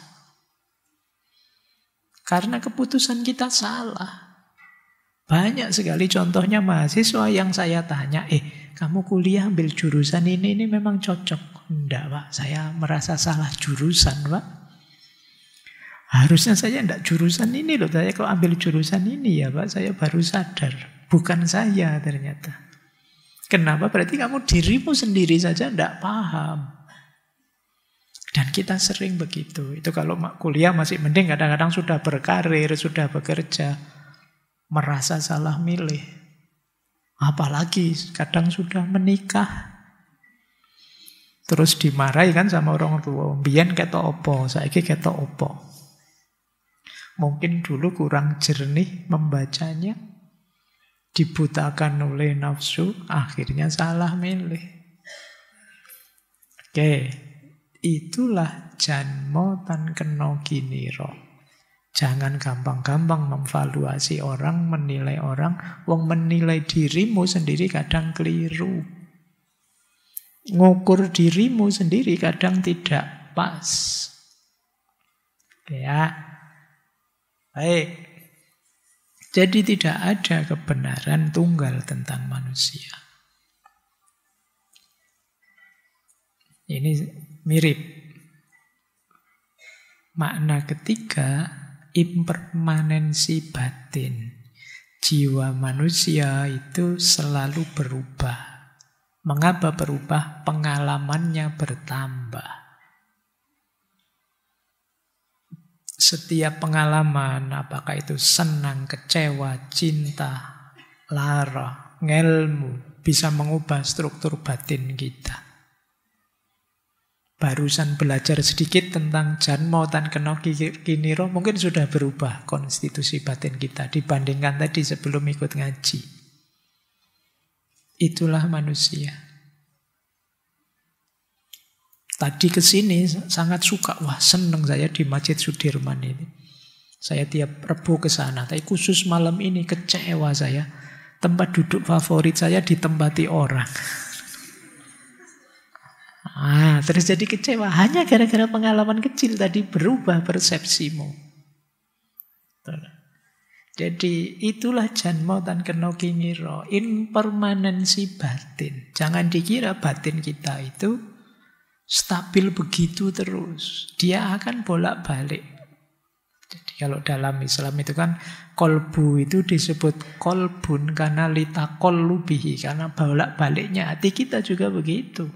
Karena keputusan kita salah. Banyak sekali contohnya mahasiswa yang saya tanya, kamu kuliah ambil jurusan ini memang cocok? Enggak, Pak, saya merasa salah jurusan, Pak. Harusnya saya enggak jurusan ini loh, saya kok ambil jurusan ini ya, Pak, saya baru sadar. Bukan saya ternyata. Kenapa? Berarti kamu dirimu sendiri saja enggak paham. Dan kita sering begitu. Itu kalau kuliah masih mending, kadang-kadang sudah berkarir, sudah bekerja, merasa salah milih. Apalagi kadang sudah menikah, terus dimarahi kan sama orang tua. Mbiyen ketok opo, saiki ketok opo. Mungkin dulu kurang jernih membacanya, dibutakan oleh nafsu, akhirnya salah milih. Oke, itulah janmo tan kena ginira. Jangan gampang-gampang memvaluasi orang, menilai orang. Wong menilai dirimu sendiri kadang keliru. Ngukur dirimu sendiri kadang tidak pas. Ya, baik. Jadi tidak ada kebenaran tunggal tentang manusia. Ini mirip. Makna ketiga, impermanensi batin. Jiwa manusia itu selalu berubah. Mengapa berubah? Pengalamannya bertambah. Setiap pengalaman, apakah itu senang, kecewa, cinta, lara, ngelmu, bisa mengubah struktur batin kita. Barusan belajar sedikit tentang janmo tan kena ginira, mungkin sudah berubah konstitusi batin kita dibandingkan tadi sebelum ikut ngaji. Itulah manusia. Tadi ke sini sangat suka, wah seneng saya di Masjid Sudirman ini. Saya tiap Rebo ke sana, tapi khusus malam ini kecewa saya. Tempat duduk favorit saya ditempati orang. Terus jadi kecewa. Hanya gara-gara pengalaman kecil tadi berubah persepsimu. Jadi itulah Janmo Tan Keno Kiniro, impermanensi batin. Jangan dikira batin kita itu stabil begitu terus. Dia akan bolak-balik. Jadi kalau dalam Islam itu kan kolbu itu disebut kolbun karena litakol lubihi, karena bolak-baliknya hati kita juga begitu.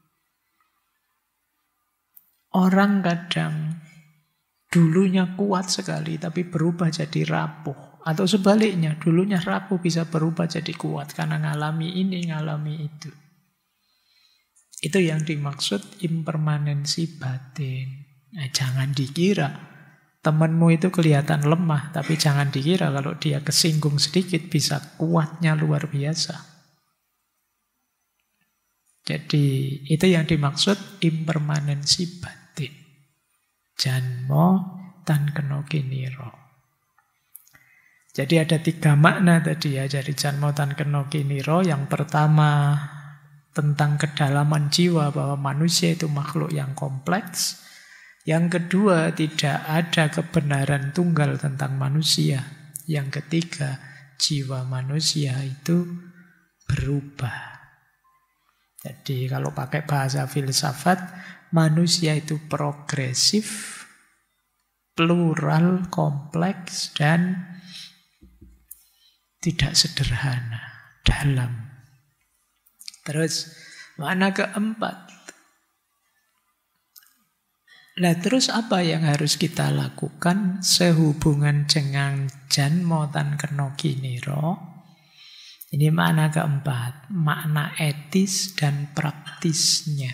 Orang kadang dulunya kuat sekali tapi berubah jadi rapuh. Atau sebaliknya, dulunya rapuh bisa berubah jadi kuat karena ngalami ini, ngalami itu. Itu yang dimaksud impermanensi batin. Nah, jangan dikira temanmu itu kelihatan lemah, tapi jangan dikira kalau dia kesinggung sedikit bisa kuatnya luar biasa. Jadi itu yang dimaksud impermanensi batin. Janmo Tan Keno Kiniro. Jadi ada 3 makna tadi ya dari Janmo Tan Keno Kiniro. Yang pertama tentang kedalaman jiwa, bahwa manusia itu makhluk yang kompleks. Yang kedua, tidak ada kebenaran tunggal tentang manusia. Yang ketiga, jiwa manusia itu berubah. Jadi kalau pakai bahasa filsafat, manusia itu progresif, plural, kompleks, dan tidak sederhana, dalam. Terus makna keempat. Nah terus apa yang harus kita lakukan sehubungan dengan Janmo Tan Keno Kiniro? Ini makna keempat, makna etis dan praktisnya.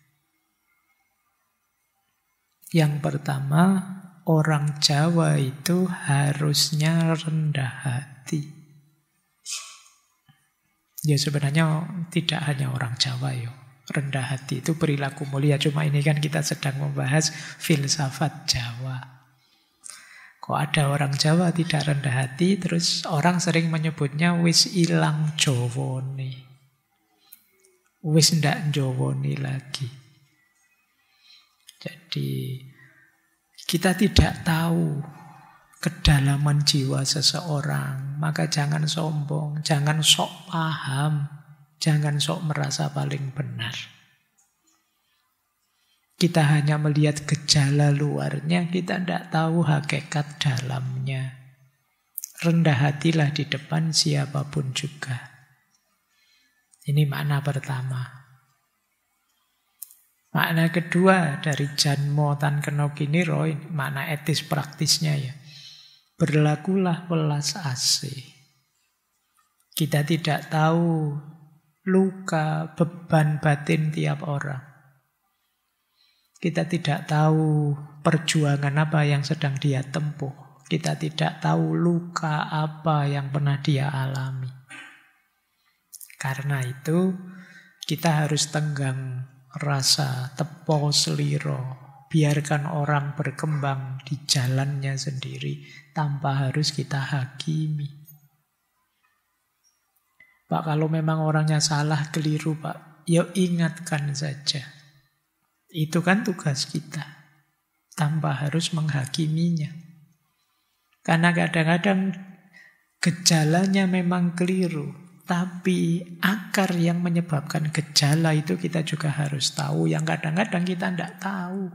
Yang pertama, orang Jawa itu harusnya rendah hati. Ya sebenarnya tidak hanya orang Jawa ya. Rendah hati itu perilaku mulia. Cuma ini kan kita sedang membahas filsafat Jawa. Kok ada orang Jawa tidak rendah hati, terus orang sering menyebutnya wis ilang jowone. Wis ndak jowone lagi. Jadi kita tidak tahu kedalaman jiwa seseorang, maka jangan sombong, jangan sok paham, jangan sok merasa paling benar. Kita hanya melihat gejala luarnya, kita tidak tahu hakikat dalamnya. Rendah hatilah di depan siapapun juga. Ini makna pertama. Makna kedua dari Janmo Tan Keno Kiniro, makna etis praktisnya ya. Berlakulah welas asih. Kita tidak tahu luka, beban batin tiap orang. Kita tidak tahu perjuangan apa yang sedang dia tempuh. Kita tidak tahu luka apa yang pernah dia alami. Karena itu kita harus tenggang rasa, tepo seliro. Biarkan orang berkembang di jalannya sendiri tanpa harus kita hakimi. Pak, kalau memang orangnya salah, keliru Pak, ya ingatkan saja. Itu kan tugas kita, tanpa harus menghakiminya. Karena kadang-kadang gejalanya memang keliru, tapi akar yang menyebabkan gejala itu kita juga harus tahu, yang kadang-kadang kita tidak tahu.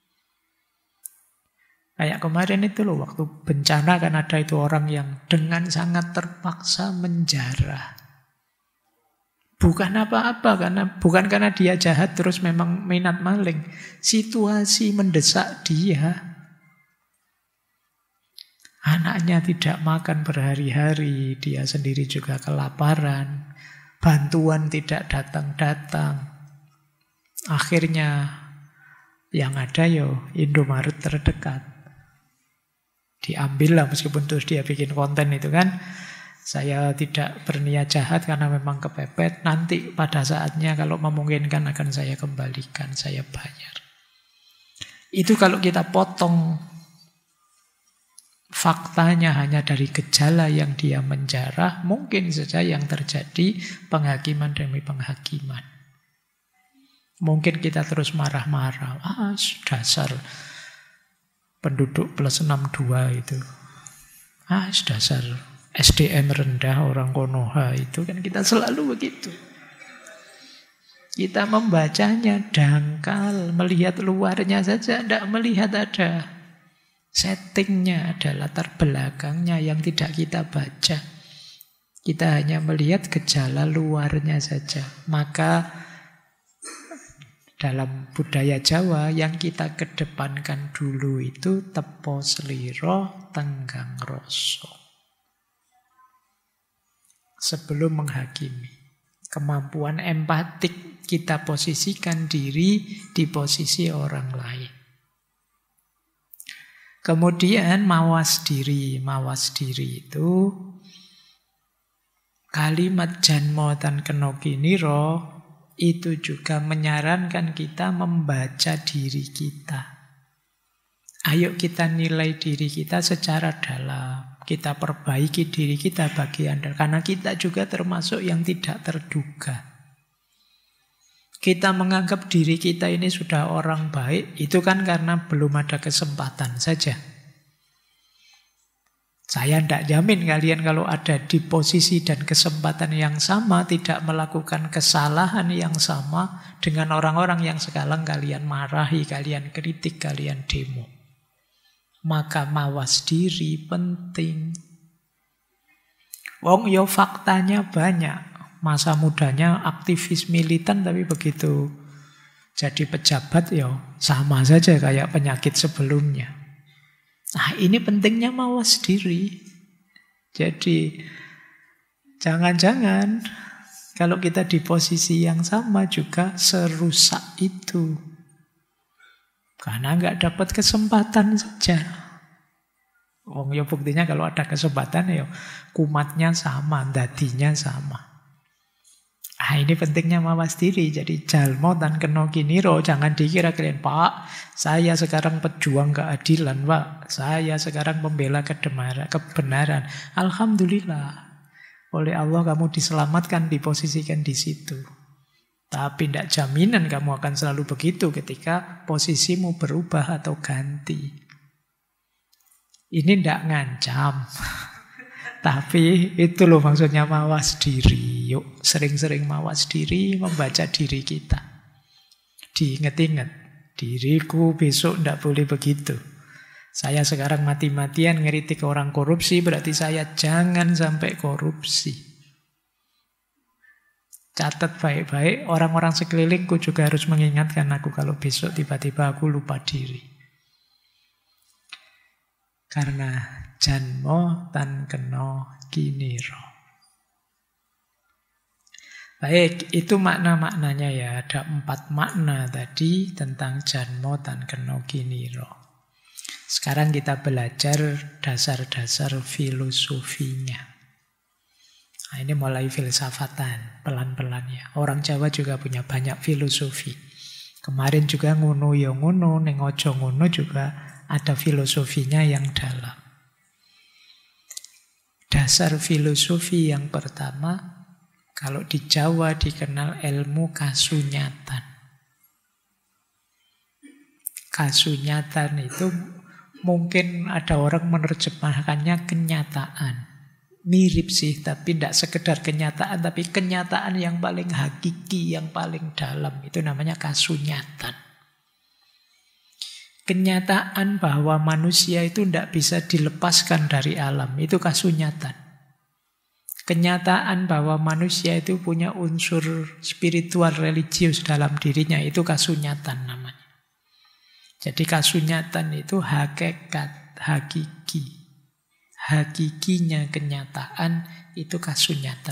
Kayak kemarin itu loh, waktu bencana kan ada itu orang yang dengan sangat terpaksa menjarah. Bukan apa-apa, bukan karena dia jahat terus memang minat maling. Situasi mendesak dia. Anaknya tidak makan berhari-hari, dia sendiri juga kelaparan. Bantuan tidak datang-datang. Akhirnya yang ada yo Indomaret terdekat. Diambil lah meskipun terus dia bikin konten itu kan. Saya tidak berniat jahat karena memang kepepet. Nanti pada saatnya kalau memungkinkan akan saya kembalikan, saya bayar. Itu kalau kita potong faktanya hanya dari gejala yang dia menjarah, mungkin saja yang terjadi penghakiman demi penghakiman. Mungkin kita terus marah-marah. Dasar penduduk plus 62 itu. Dasar SDM rendah orang Konoha itu kan kita selalu begitu. Kita membacanya dangkal, melihat luarnya saja, tidak melihat ada settingnya, ada latar belakangnya yang tidak kita baca. Kita hanya melihat gejala luarnya saja. Maka dalam budaya Jawa yang kita kedepankan dulu itu tepo sliro tenggang rasa. Sebelum menghakimi, kemampuan empatik kita posisikan diri di posisi orang lain. Kemudian mawas diri. Mawas diri itu kalimat janmo tan keno kiniro itu juga menyarankan kita membaca diri kita. Ayo kita nilai diri kita secara dalam. Kita perbaiki diri kita bagian dari. Karena kita juga termasuk yang tidak terduga. Kita menganggap diri kita ini sudah orang baik, itu kan karena belum ada kesempatan saja. Saya tidak jamin kalian kalau ada di posisi dan kesempatan yang sama, tidak melakukan kesalahan yang sama dengan orang-orang yang sekarang kalian marahi, kalian kritik, kalian demo. Maka mawas diri penting. Wong yo faktanya banyak. Masa mudanya aktivis militan tapi begitu jadi pejabat yo sama saja kayak penyakit sebelumnya. Nah, ini pentingnya mawas diri. Jadi jangan-jangan kalau kita di posisi yang sama juga serusak itu. Karena nggak dapat kesempatan saja. Ya buktinya kalau ada kesempatan ya kumatnya sama, dadinya sama. Ini pentingnya mawas diri. Jadi jalmo tan keno kiniro. Jangan dikira kalian, Pak, saya sekarang pejuang keadilan, Pak. Saya sekarang pembela kebenaran. Alhamdulillah. Oleh Allah kamu diselamatkan, diposisikan di situ. Tapi tidak jaminan kamu akan selalu begitu ketika posisimu berubah atau ganti. Ini tidak ngancam. Tapi itu loh maksudnya mawas diri. Yuk sering-sering mawas diri, membaca diri kita. Diingat-ingat, diriku besok tidak boleh begitu. Saya sekarang mati-matian ngeritik orang korupsi, berarti saya jangan sampai korupsi. Catat baik-baik, orang-orang sekelilingku juga harus mengingatkan aku kalau besok tiba-tiba aku lupa diri. Karena janmo tan keno kiniro. Baik, itu makna-maknanya ya. Ada 4 makna tadi tentang janmo tan keno kiniro. Sekarang kita belajar dasar-dasar filosofinya. Nah, ini mulai filsafatan, pelan-pelan ya. Orang Jawa juga punya banyak filosofi. Kemarin juga ngono ya ngono, ning aja ngono juga ada filosofinya yang dalam. Dasar filosofi yang pertama, kalau di Jawa dikenal ilmu kasunyatan. Kasunyatan itu mungkin ada orang menerjemahkannya kenyataan. Mirip sih, tapi tidak sekedar kenyataan, tapi kenyataan yang paling hakiki, yang paling dalam. Itu namanya kasunyatan. Kenyataan bahwa manusia itu tidak bisa dilepaskan dari alam, itu kasunyatan. Kenyataan bahwa manusia itu punya unsur spiritual religius dalam dirinya, itu kasunyatan namanya. Jadi kasunyatan itu hakikat, hakiki. Hakikinya kenyataan itu kasunyatan.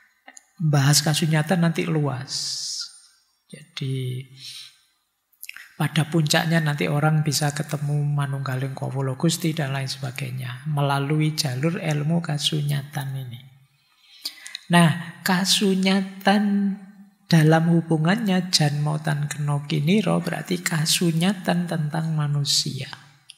Bahas kasunyatan nanti luas. Jadi Pada puncaknya nanti orang bisa ketemu Manunggaling Kawula Gusti dan lain sebagainya. Melalui jalur ilmu kasunyatan ini. Nah, kasunyatan dalam hubungannya Janma tan kena kinira berarti kasunyatan tentang manusia.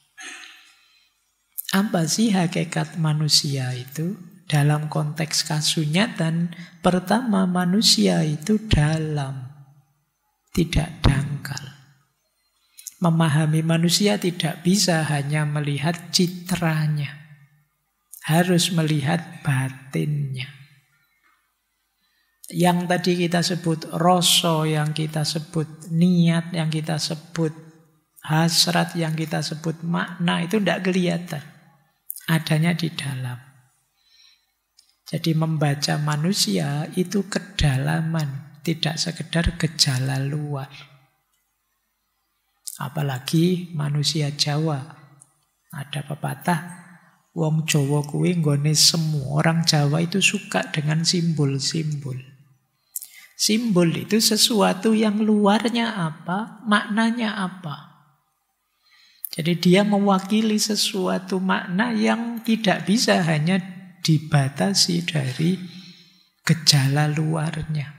Apa sih hakikat manusia itu? Dalam konteks kasunyatan, pertama manusia itu dalam, tidak dangkal. Memahami manusia tidak bisa hanya melihat citranya. Harus melihat batinnya. Yang tadi kita sebut rasa, yang kita sebut niat, yang kita sebut hasrat, yang kita sebut makna, itu tidak kelihatan. Adanya di dalam. Jadi membaca manusia itu kedalaman, tidak sekedar gejala luar. Apalagi manusia Jawa. Ada pepatah, wong Jawa kuwi nggone semu. Orang Jawa itu suka dengan simbol-simbol. Simbol itu sesuatu yang luarnya apa, maknanya apa. Jadi dia mewakili sesuatu makna yang tidak bisa hanya dibatasi dari gejala luarnya.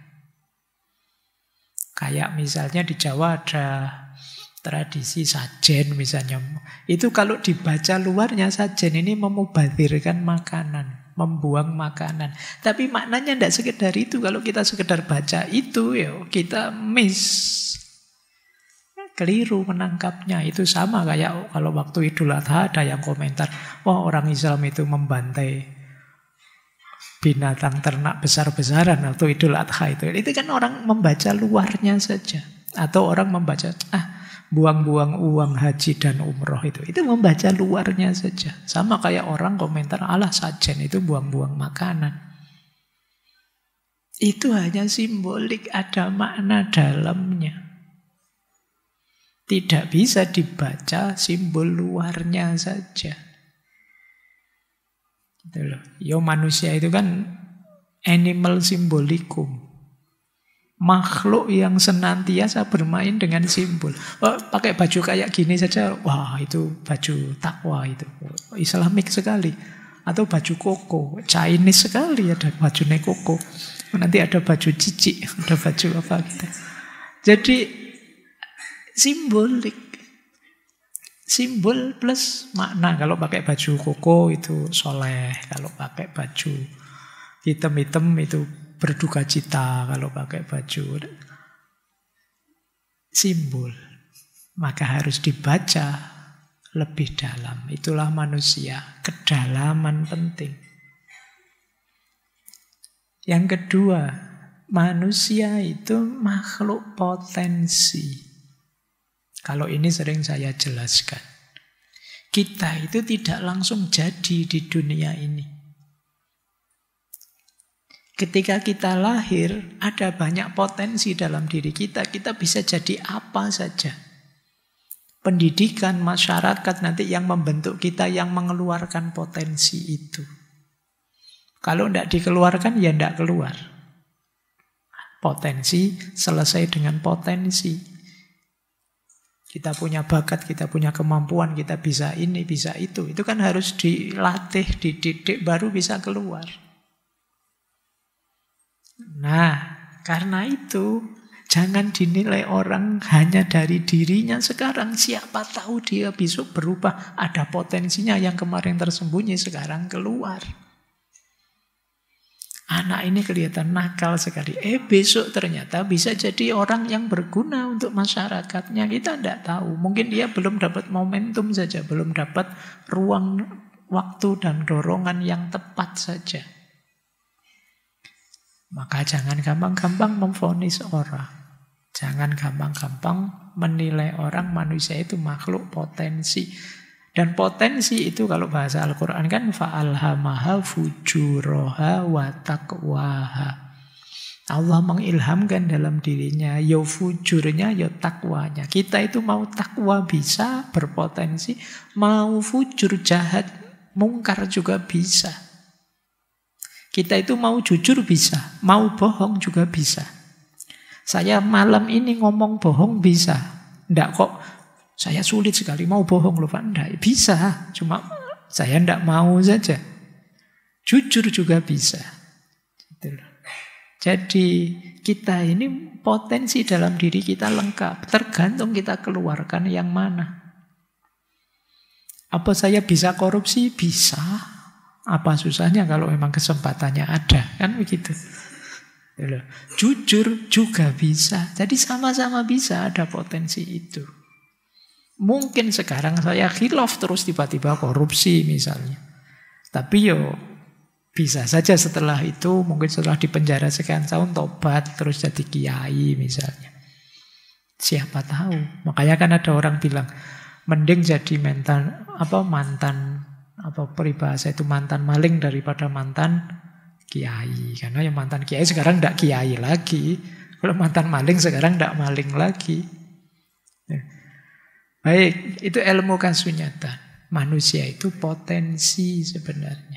Kayak misalnya di Jawa ada tradisi sajen misalnya. Itu kalau dibaca luarnya sajen ini memubazirkan makanan, membuang makanan. Tapi maknanya tidak sekedar itu. Kalau kita sekedar baca itu, ya kita miss. Keliru menangkapnya. Itu sama kayak kalau waktu Idul Adha ada yang komentar, wah orang Islam itu membantai binatang ternak besar-besaran waktu Idul Adha itu. Itu kan orang membaca luarnya saja. Atau orang membaca, buang-buang uang haji dan umroh itu membaca luarnya saja. Sama kayak orang komentar, alah sajen itu buang-buang makanan. Itu hanya simbolik, ada makna dalamnya. Tidak bisa dibaca simbol luarnya saja. Gitu loh. Yo manusia itu kan animal simbolikum. Makhluk yang senantiasa bermain dengan simbol. Oh, pakai baju kayak gini saja, wah itu baju takwa itu. Islamik sekali. Atau baju koko, Chinese sekali ada baju koko. Nanti ada baju cicik, ada baju apa gitu. Jadi simbolik. Simbol plus makna. Kalau pakai baju koko itu soleh. Kalau pakai baju hitam-hitam itu berduka cita. Kalau pakai baju simbol, maka harus dibaca lebih dalam. Itulah manusia, kedalaman penting. Yang kedua, manusia itu makhluk potensi. Kalau ini sering saya jelaskan. Kita itu tidak langsung jadi di dunia ini. Ketika kita lahir, ada banyak potensi dalam diri kita. Kita bisa jadi apa saja. Pendidikan, masyarakat nanti yang membentuk kita, yang mengeluarkan potensi itu. Kalau tidak dikeluarkan, ya tidak keluar. Potensi selesai dengan potensi. Kita punya bakat, kita punya kemampuan, kita bisa ini, bisa itu. Itu kan harus dilatih, dididik, baru bisa keluar. Nah, karena itu jangan dinilai orang hanya dari dirinya sekarang. Siapa tahu dia besok berubah. Ada potensinya yang kemarin tersembunyi sekarang keluar. Anak ini kelihatan nakal sekali. Besok ternyata bisa jadi orang yang berguna untuk masyarakatnya. Kita tidak tahu. Mungkin dia belum dapat momentum saja. Belum dapat ruang waktu dan dorongan yang tepat saja. Maka jangan gampang-gampang memvonis orang. Jangan gampang-gampang menilai orang. Manusia itu makhluk potensi. Dan potensi itu kalau bahasa Al-Quran kan fa'alhamaha fujuraha wa taqwaha. Allah mengilhamkan dalam dirinya ya fujurnya ya takwanya. Kita itu mau takwa bisa berpotensi, mau fujur jahat mungkar juga bisa. Kita itu mau jujur bisa, mau bohong juga bisa. Saya malam ini ngomong bohong bisa, Ndak kok saya sulit sekali mau bohong loh Pak. Ndak, bisa. Cuma saya ndak mau saja. Jujur juga bisa. Gitu loh. Jadi kita ini potensi dalam diri kita lengkap. Tergantung kita keluarkan yang mana. Apa saya bisa korupsi? Bisa. Apa susahnya kalau memang kesempatannya ada? Kan begitu. Jujur juga bisa. Jadi sama-sama bisa ada potensi itu. Mungkin sekarang saya khilaf terus tiba-tiba korupsi misalnya. Tapi bisa saja setelah itu, mungkin setelah dipenjara sekian tahun tobat terus jadi kiai misalnya. Siapa tahu. Makanya kan ada orang bilang mending jadi mantan peribahasa itu mantan maling daripada mantan kiai. Karena yang mantan kiai sekarang tidak kiai lagi. Kalau mantan maling sekarang tidak maling lagi. Baik, itu ilmu kasunyatan. Manusia itu potensi sebenarnya.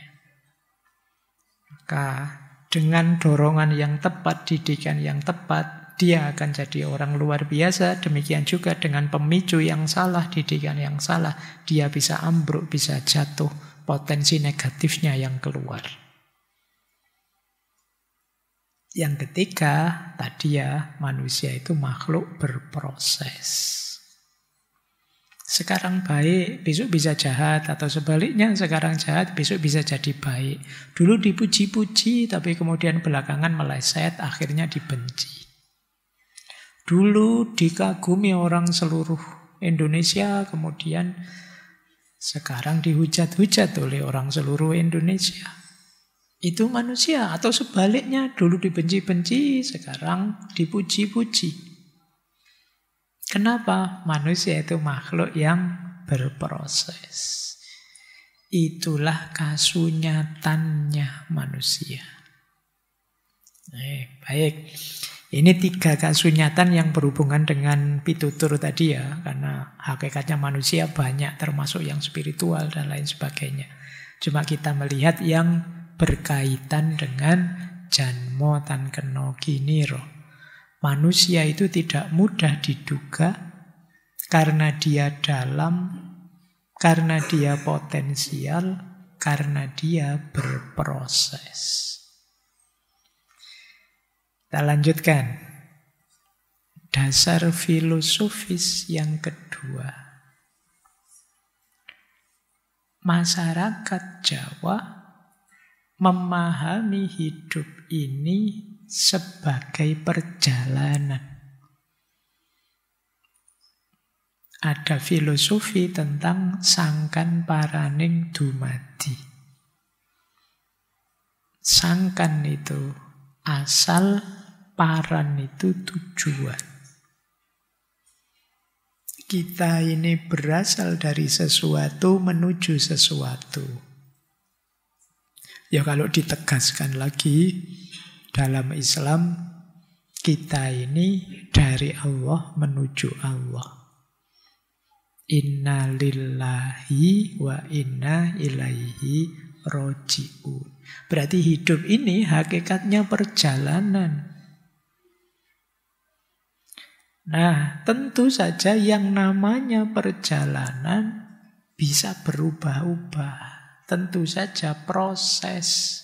Maka dengan dorongan yang tepat, didikan yang tepat, dia akan jadi orang luar biasa. Demikian juga dengan pemicu yang salah, didikan yang salah, dia bisa ambruk, bisa jatuh. Potensi negatifnya yang keluar. Yang ketiga, tadi manusia itu makhluk berproses. Sekarang baik, besok bisa jahat. Atau sebaliknya, sekarang jahat, besok bisa jadi baik. Dulu dipuji-puji, tapi kemudian belakangan meleset, akhirnya dibenci. Dulu dikagumi orang seluruh Indonesia, kemudian sekarang dihujat-hujat oleh orang seluruh Indonesia. Itu manusia. Atau sebaliknya, dulu dibenci-benci, sekarang dipuji-puji. Kenapa? Manusia itu makhluk yang berproses. Itulah kasunyatannya manusia. Baik. Ini 3 kasunyatan yang berhubungan dengan pitutur tadi ya. Karena hakikatnya manusia banyak, termasuk yang spiritual dan lain sebagainya. Cuma kita melihat yang berkaitan dengan janmo tan keno giniro. Manusia itu tidak mudah diduga karena dia dalam, karena dia potensial, karena dia berproses. Kita lanjutkan. Dasar filosofis yang kedua. Masyarakat Jawa memahami hidup ini sebagai perjalanan. Ada filosofi tentang sangkan paraning dumadi. Sangkan itu asal, paran itu tujuan. Kita ini berasal dari sesuatu menuju sesuatu. Ya kalau ditegaskan lagi, dalam Islam, kita ini dari Allah menuju Allah. Inna lillahi wa inna ilaihi roji'un. Berarti hidup ini hakikatnya perjalanan. Nah, tentu saja yang namanya perjalanan bisa berubah-ubah. Tentu saja proses.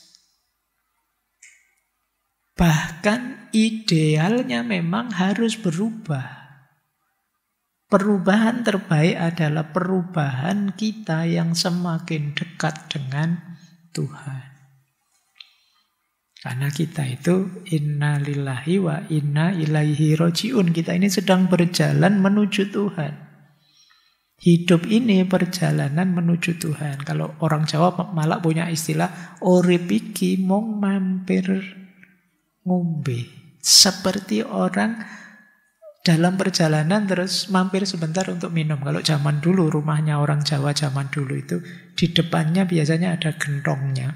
Bahkan idealnya memang harus berubah. Perubahan terbaik adalah perubahan kita yang semakin dekat dengan Tuhan. Karena kita itu inna lillahi wa inna ilaihi roji'un. Kita ini sedang berjalan menuju Tuhan. Hidup ini perjalanan menuju Tuhan. Kalau orang Jawa malah punya istilah urip iki mung mampir ngombe. Seperti orang dalam perjalanan terus mampir sebentar untuk minum. Kalau zaman dulu, rumahnya orang Jawa zaman dulu itu di depannya biasanya ada gentongnya.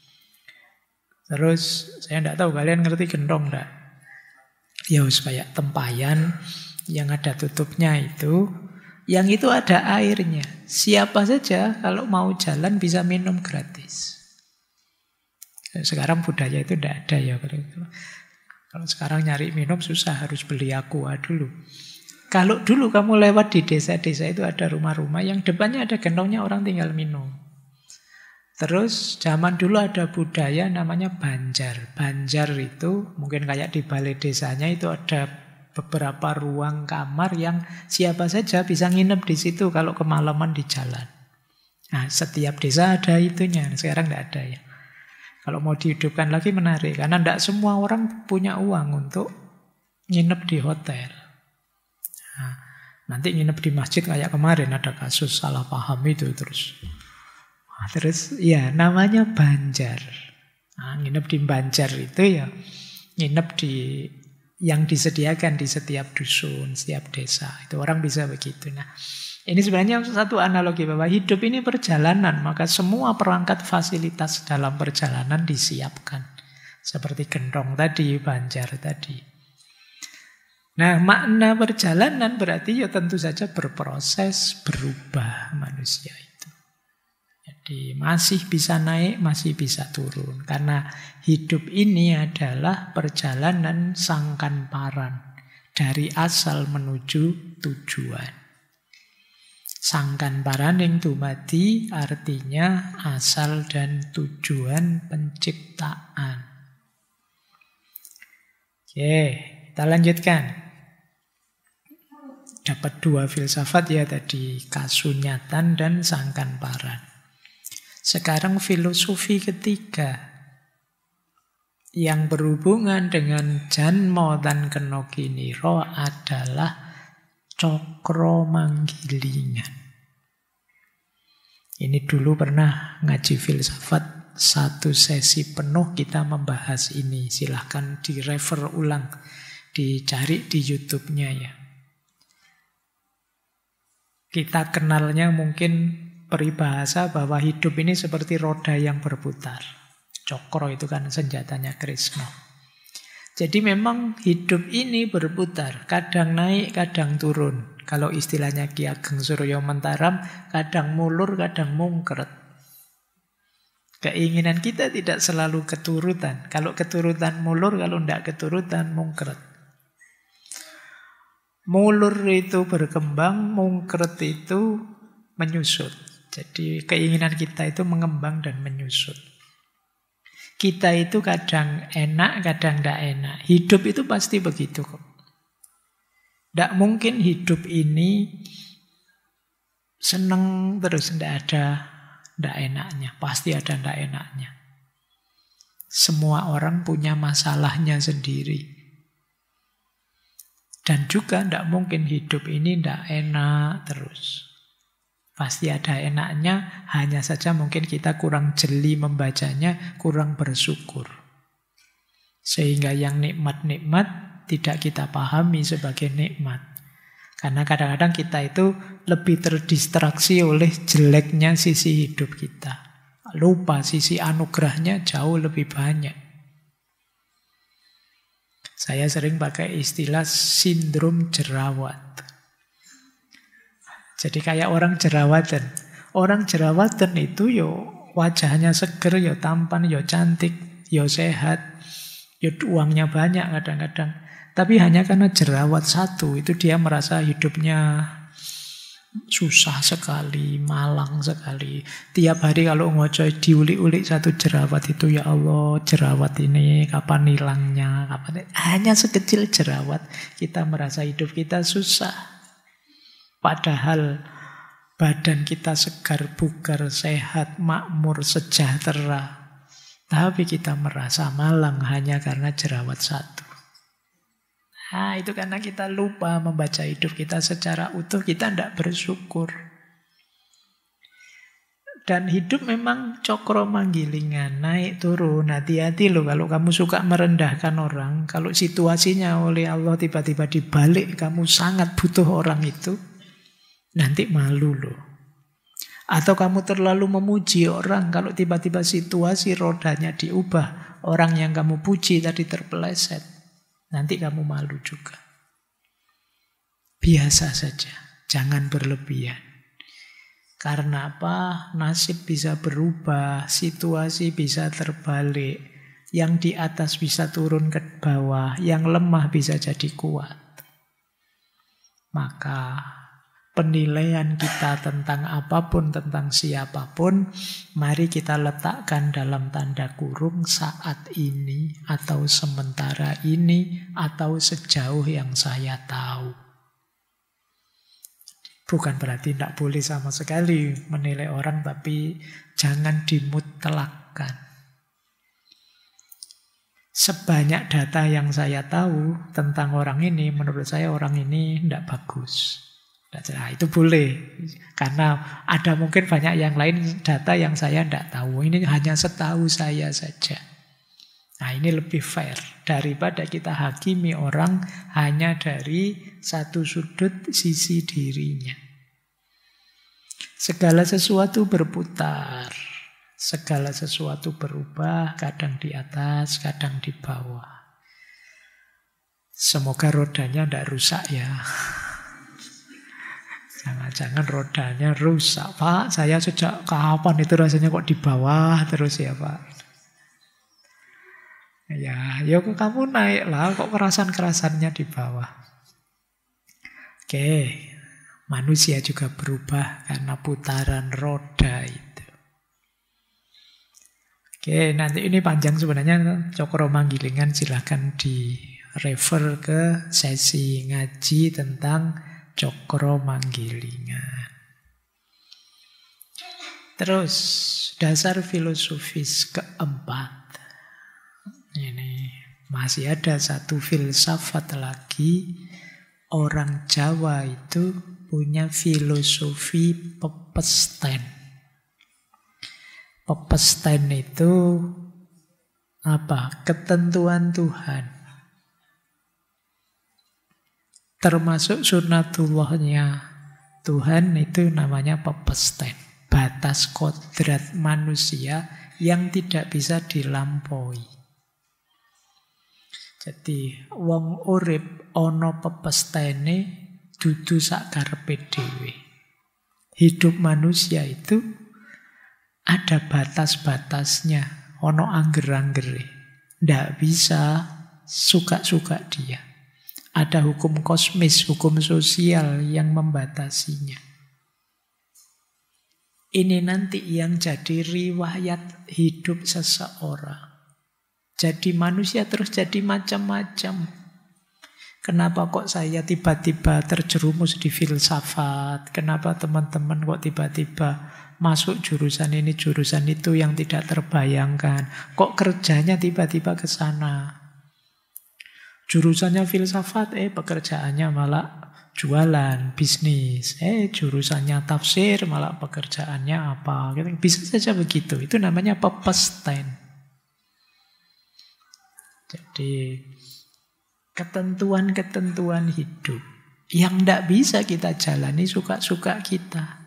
Terus saya tidak tahu kalian ngerti gentong enggak? Ya kayak tempayan yang ada tutupnya itu. Yang itu ada airnya. Siapa saja kalau mau jalan bisa minum gratis. Sekarang budaya itu tidak ada ya. Kalau sekarang nyari minum susah, harus beli aqua dulu. Kalau dulu kamu lewat di desa-desa itu ada rumah-rumah yang depannya ada gentongnya orang tinggal minum. Terus zaman dulu ada budaya namanya banjar. Banjar itu mungkin kayak di balai desanya itu ada beberapa ruang kamar yang siapa saja bisa nginep di situ kalau kemalaman di jalan. Nah, setiap desa ada itunya. Sekarang tidak ada ya. Kalau mau dihidupkan lagi menarik. Karena tidak semua orang punya uang untuk nginep di hotel. Nah, nanti nginep di masjid kayak kemarin ada kasus salah paham itu terus. Nah, terus ya namanya banjar. Nah, nginep di banjar itu ya nginep di yang disediakan di setiap dusun, setiap desa. Itu orang bisa begitu. Nah, ini sebenarnya satu analogi bahwa hidup ini perjalanan, maka semua perangkat fasilitas dalam perjalanan disiapkan. Seperti gendong tadi, banjar tadi. Nah, makna perjalanan berarti ya tentu saja berproses, berubah manusia itu. Jadi masih bisa naik, masih bisa turun. Karena hidup ini adalah perjalanan sangkan paran. Dari asal menuju tujuan. Sangkan paraning dumadi artinya asal dan tujuan penciptaan. Oke, kita lanjutkan. Dapat dua filsafat ya tadi, kasunyatan dan sangkan paran. Sekarang filosofi ketiga yang berhubungan dengan Janmo dan Kenokiniro adalah Cokro Manggilingan. Ini dulu pernah ngaji filsafat, satu sesi penuh kita membahas ini. Silahkan direfer ulang, dicari di YouTube-nya ya. Kita kenalnya mungkin peribahasa bahwa hidup ini seperti roda yang berputar. Cokro itu kan senjatanya Krishna. Jadi memang hidup ini berputar, kadang naik, kadang turun. Kalau istilahnya Ki Ageng Suryo Mentaram, kadang mulur, kadang mungkret. Keinginan kita tidak selalu keturutan. Kalau keturutan mulur, kalau tidak keturutan mungkret. Mulur itu berkembang, mungkret itu menyusut. Jadi keinginan kita itu mengembang dan menyusut. Kita itu kadang enak, kadang tidak enak. Hidup itu pasti begitu kok. Tidak mungkin hidup ini seneng terus, tidak ada tidak enaknya. Pasti ada tidak enaknya. Semua orang punya masalahnya sendiri. Dan juga tidak mungkin hidup ini tidak enak terus. Pasti ada enaknya, hanya saja mungkin kita kurang jeli membacanya, kurang bersyukur. Sehingga yang nikmat-nikmat tidak kita pahami sebagai nikmat. Karena kadang-kadang kita itu lebih terdistraksi oleh jeleknya sisi hidup kita. Lupa sisi anugerahnya jauh lebih banyak. Saya sering pakai istilah sindrom jerawat. Jadi kayak orang jerawatan. Orang jerawatan itu yo wajahnya seger, yo tampan, yo cantik, yo sehat, yo uangnya banyak kadang-kadang. Tapi hanya karena jerawat satu, itu dia merasa hidupnya susah sekali, malang sekali. Tiap hari kalau ngocoy diulik-ulik satu jerawat itu, ya Allah, jerawat ini kapan hilangnya, kapan. Hanya sekecil jerawat, kita merasa hidup kita susah. Padahal badan kita segar, bugar, sehat, makmur, sejahtera. Tapi kita merasa malang hanya karena jerawat satu. Nah, itu karena kita lupa membaca hidup kita secara utuh, kita tidak bersyukur. Dan hidup memang cokro manggilingan, naik turun. Hati-hati loh kalau kamu suka merendahkan orang. Kalau situasinya oleh Allah tiba-tiba dibalik, kamu sangat butuh orang itu, nanti malu loh. Atau kamu terlalu memuji orang, kalau tiba-tiba situasi rodanya diubah, orang yang kamu puji tadi terpeleset, nanti kamu malu juga. Biasa saja, jangan berlebihan. Karena apa? Nasib bisa berubah, situasi bisa terbalik. Yang di atas bisa turun ke bawah, yang lemah bisa jadi kuat. Maka penilaian kita tentang apapun, tentang siapapun, mari kita letakkan dalam tanda kurung saat ini, atau sementara ini, atau sejauh yang saya tahu. Bukan berarti tidak boleh sama sekali menilai orang, tapi jangan dimutlakkan. Sebanyak data yang saya tahu tentang orang ini, menurut saya orang ini tidak bagus. Nah, itu boleh. Karena ada mungkin banyak yang lain data yang saya tidak tahu. Ini hanya setahu saya saja. Nah, ini lebih fair daripada kita hakimi orang hanya dari satu sudut sisi dirinya. Segala sesuatu berputar. Segala sesuatu berubah, kadang di atas, kadang di bawah. Semoga rodanya tidak rusak ya. Jangan-jangan rodanya rusak. Pak, saya sejak kapan itu rasanya kok di bawah terus ya Pak? Ya kamu naik lah, kok kerasan-kerasannya di bawah. Oke, manusia juga berubah karena putaran roda itu. Oke, nanti ini panjang sebenarnya, Cokro Manggilingan silahkan di-refer ke sesi ngaji tentang Cokro Manggilingan. Terus, dasar filosofis keempat. Ini masih ada satu filsafat lagi. Orang Jawa itu punya filosofi pepesten. Pepesten itu apa? Ketentuan Tuhan. Termasuk sunnatullahnya Tuhan itu namanya pepesten. Batas kodrat manusia yang tidak bisa dilampaui. Jadi wong urip ana pepestene dudu sak karepe dhewe. Hidup manusia itu ada batas-batasnya, ana angger-anggere. Ndak bisa suka-suka dia. Ada hukum kosmis, hukum sosial yang membatasinya. Ini nanti yang jadi riwayat hidup seseorang. Jadi manusia terus jadi macam-macam. Kenapa kok saya tiba-tiba terjerumus di filsafat? Kenapa teman-teman kok tiba-tiba masuk jurusan ini, jurusan itu yang tidak terbayangkan? Kok kerjanya tiba-tiba ke sana? Jurusannya filsafat, pekerjaannya malah jualan, bisnis. Jurusannya tafsir, malah pekerjaannya apa? Bisa saja begitu. Itu namanya pepesten. Jadi ketentuan-ketentuan hidup yang tidak bisa kita jalani suka-suka kita.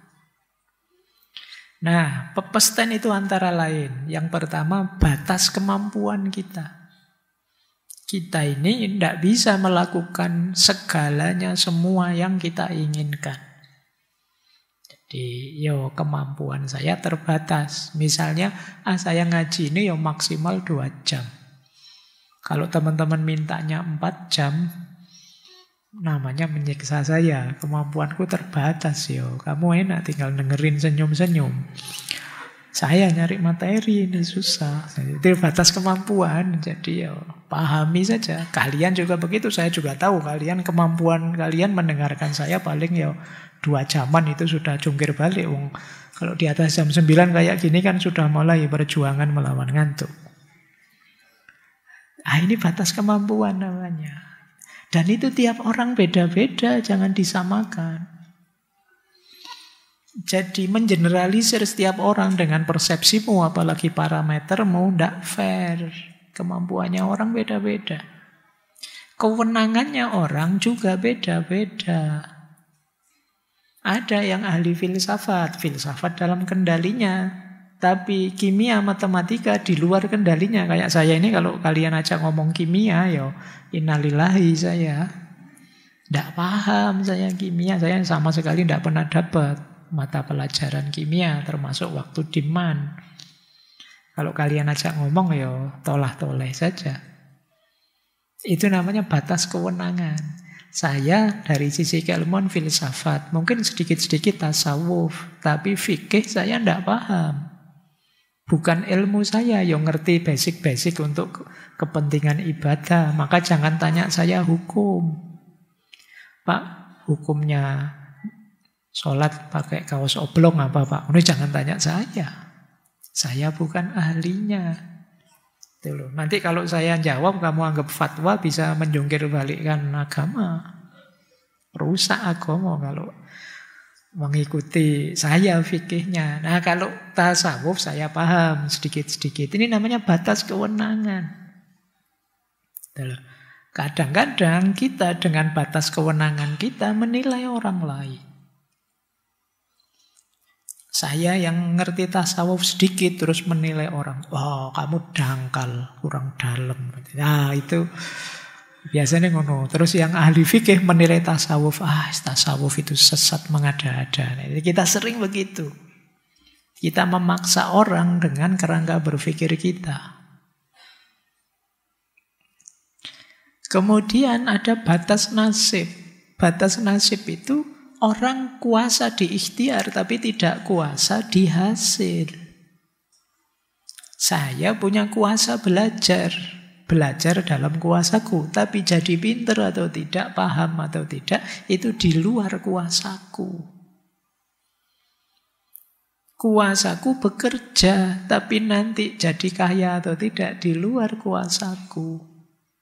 Nah, pepesten itu antara lain. Yang pertama, batas kemampuan kita. Kita ini tidak bisa melakukan segalanya, semua yang kita inginkan. Jadi, kemampuan saya terbatas. Misalnya, saya ngaji ini maksimal 2 jam. Kalau teman-teman mintanya 4 jam, namanya menyiksa saya. Kemampuanku terbatas Kamu enak tinggal dengerin senyum-senyum. Saya nyari materi ini susah. Itu batas kemampuan. Jadi pahami saja. Kalian juga begitu. Saya juga tahu kemampuan kalian mendengarkan saya paling 2 jaman itu sudah jungkir balik. Kalau di atas jam 9 kayak gini kan sudah mulai perjuangan melawan ngantuk. Ini batas kemampuan namanya. Dan itu tiap orang beda-beda, jangan disamakan. Jadi mengeneralisir setiap orang dengan persepsimu, apalagi parametermu, tidak fair. Kemampuannya orang beda-beda. Kewenangannya orang juga beda-beda. Ada yang ahli filsafat dalam kendalinya. Tapi kimia, matematika di luar kendalinya. Kayak saya ini kalau kalian ajak ngomong kimia, innalillahi saya. Tidak paham saya kimia. Saya sama sekali tidak pernah dapat mata pelajaran kimia, termasuk waktu di MAN. Kalau kalian ajak ngomong, tolah-toleh saja. Itu namanya batas kewenangan. Saya dari sisi keilmuan filsafat, mungkin sedikit-sedikit tasawuf, tapi fikih saya tidak paham. Bukan ilmu saya yang ngerti basic-basic untuk kepentingan ibadah. Maka jangan tanya saya hukum. Pak, hukumnya sholat pakai kaos oblong apa Pak? Ini jangan tanya saya. Saya bukan ahlinya. Nanti kalau saya jawab kamu anggap fatwa bisa menjungkir balikkan agama. Rusak agama kalau mengikuti saya fikihnya. Nah kalau tasawuf saya paham sedikit-sedikit. Ini namanya batas kewenangan. Kadang-kadang kita dengan batas kewenangan kita menilai orang lain. Saya yang ngerti tasawuf sedikit terus menilai orang. Oh, kamu dangkal, kurang dalam. Nah, itu biasanya ngono. Terus yang ahli fikih menilai tasawuf. Tasawuf itu sesat mengada-ada. Jadi kita sering begitu. Kita memaksa orang dengan kerangka berpikir kita. Kemudian ada batas nasib. Batas nasib itu orang kuasa di ikhtiar tapi tidak kuasa di hasil. Saya punya kuasa belajar. Belajar dalam kuasaku. Tapi jadi pinter atau tidak, paham atau tidak, itu di luar kuasaku. Kuasaku bekerja, tapi nanti jadi kaya atau tidak di luar kuasaku.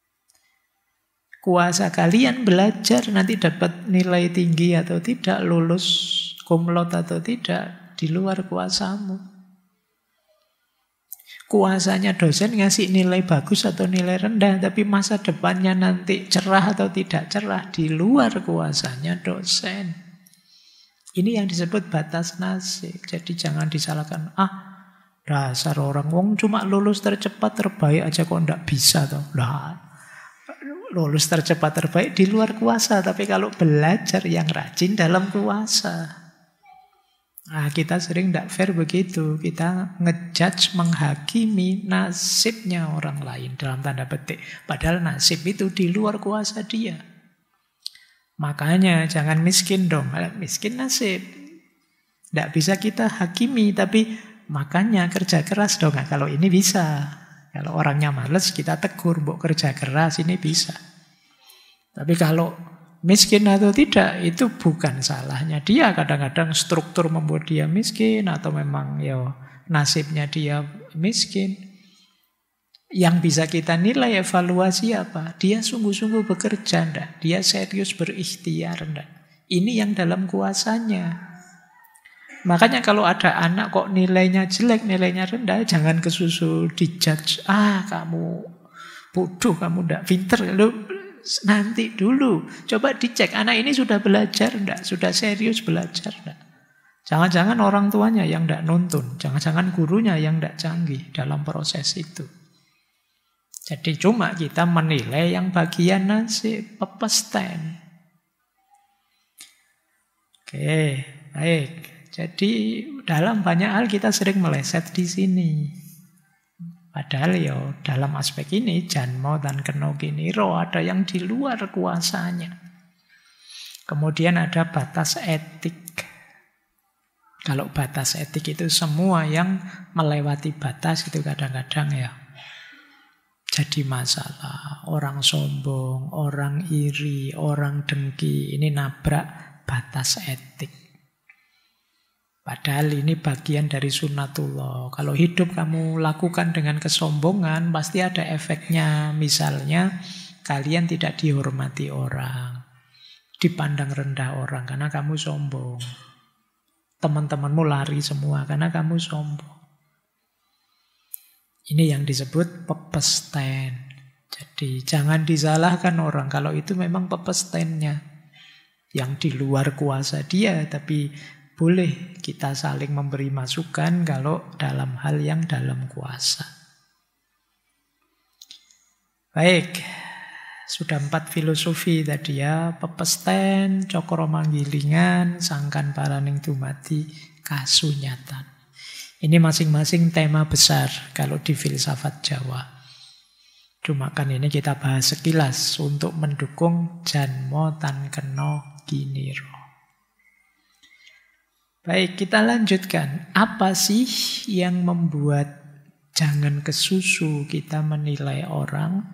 Kuasa kalian belajar nanti dapat nilai tinggi atau tidak, lulus cum laude atau tidak, di luar kuasamu. Kuasanya dosen ngasih nilai bagus atau nilai rendah, tapi masa depannya nanti cerah atau tidak cerah, di luar kuasanya dosen. Ini yang disebut batas nasib. Jadi jangan disalahkan, dasar orang wong cuma lulus tercepat terbaik aja kok ndak bisa toh. Lulus tercepat terbaik di luar kuasa, tapi kalau belajar yang rajin dalam kuasa. Kita sering tidak fair begitu. Kita ngejudge, menghakimi nasibnya orang lain dalam tanda petik. Padahal nasib itu di luar kuasa dia. Makanya jangan miskin dong. Miskin nasib. Tidak bisa kita hakimi, tapi makanya kerja keras dong. Kalau ini bisa. Kalau orangnya males kita tegur, mbok kerja keras ini bisa. Tapi kalau miskin atau tidak itu bukan salahnya dia. Kadang-kadang struktur membuat dia miskin atau memang nasibnya dia miskin. Yang bisa kita nilai evaluasi apa? Dia sungguh-sungguh bekerja enggak? Dia serius berikhtiar enggak? Ini yang dalam kuasanya. Makanya kalau ada anak kok nilainya jelek, nilainya rendah, jangan kesusu dijudge. Kamu bodoh, kamu ndak pinter. Nanti dulu. Coba dicek, anak ini sudah belajar ndak? Sudah serius belajar ndak? Jangan-jangan orang tuanya yang ndak nuntun. Jangan-jangan gurunya yang ndak canggih dalam proses itu. Jadi cuma kita menilai yang bagian nasib, pepesten. Oke, baik. Jadi dalam banyak hal kita sering meleset di sini. Padahal dalam aspek ini janmo dan keno kiniro ada yang di luar kuasanya. Kemudian ada batas etik. Kalau batas etik itu semua yang melewati batas itu kadang-kadang jadi masalah. Orang sombong, orang iri, orang dengki, ini nabrak batas etik. Padahal ini bagian dari sunnatullah. Kalau hidup kamu lakukan dengan kesombongan, pasti ada efeknya. Misalnya, kalian tidak dihormati orang. Dipandang rendah orang karena kamu sombong. Teman-temanmu lari semua karena kamu sombong. Ini yang disebut pepesten. Jadi jangan disalahkan orang kalau itu memang pepestennya. Yang di luar kuasa dia, tapi boleh kita saling memberi masukan kalau dalam hal yang dalam kuasa. Baik, sudah 4 filosofi tadi pepesten, cokro manggilingan, sangkan paraning dumadi, kasunyatan. Ini masing-masing tema besar kalau di filsafat Jawa. Cuma kan ini kita bahas sekilas untuk mendukung janmo tan kena giniro. Baik, kita lanjutkan. Apa sih yang membuat jangan kesusu kita menilai orang?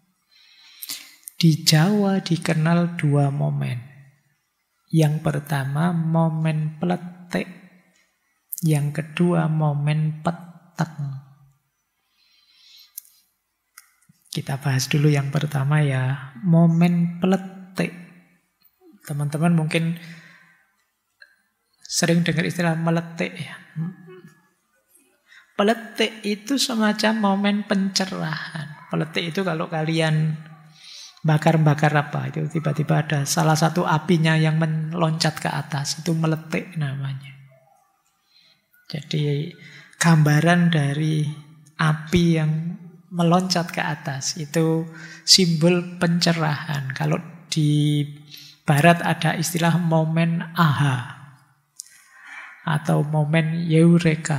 Di Jawa dikenal 2 momen. Yang pertama momen peletik, yang kedua momen peteng. Kita bahas dulu yang pertama ya, momen peletik. Teman-teman mungkin sering dengar istilah meletik ya. Peletik itu semacam momen pencerahan. Peletik itu kalau kalian bakar-bakar apa, itu tiba-tiba ada salah satu apinya yang meloncat ke atas, itu meletik namanya. Jadi gambaran dari api yang meloncat ke atas itu simbol pencerahan. Kalau di Barat ada istilah momen aha atau momen eureka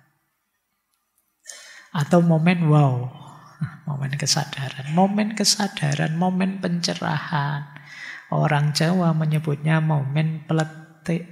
atau momen wow, momen kesadaran, momen pencerahan. Orang Jawa menyebutnya momen peletik.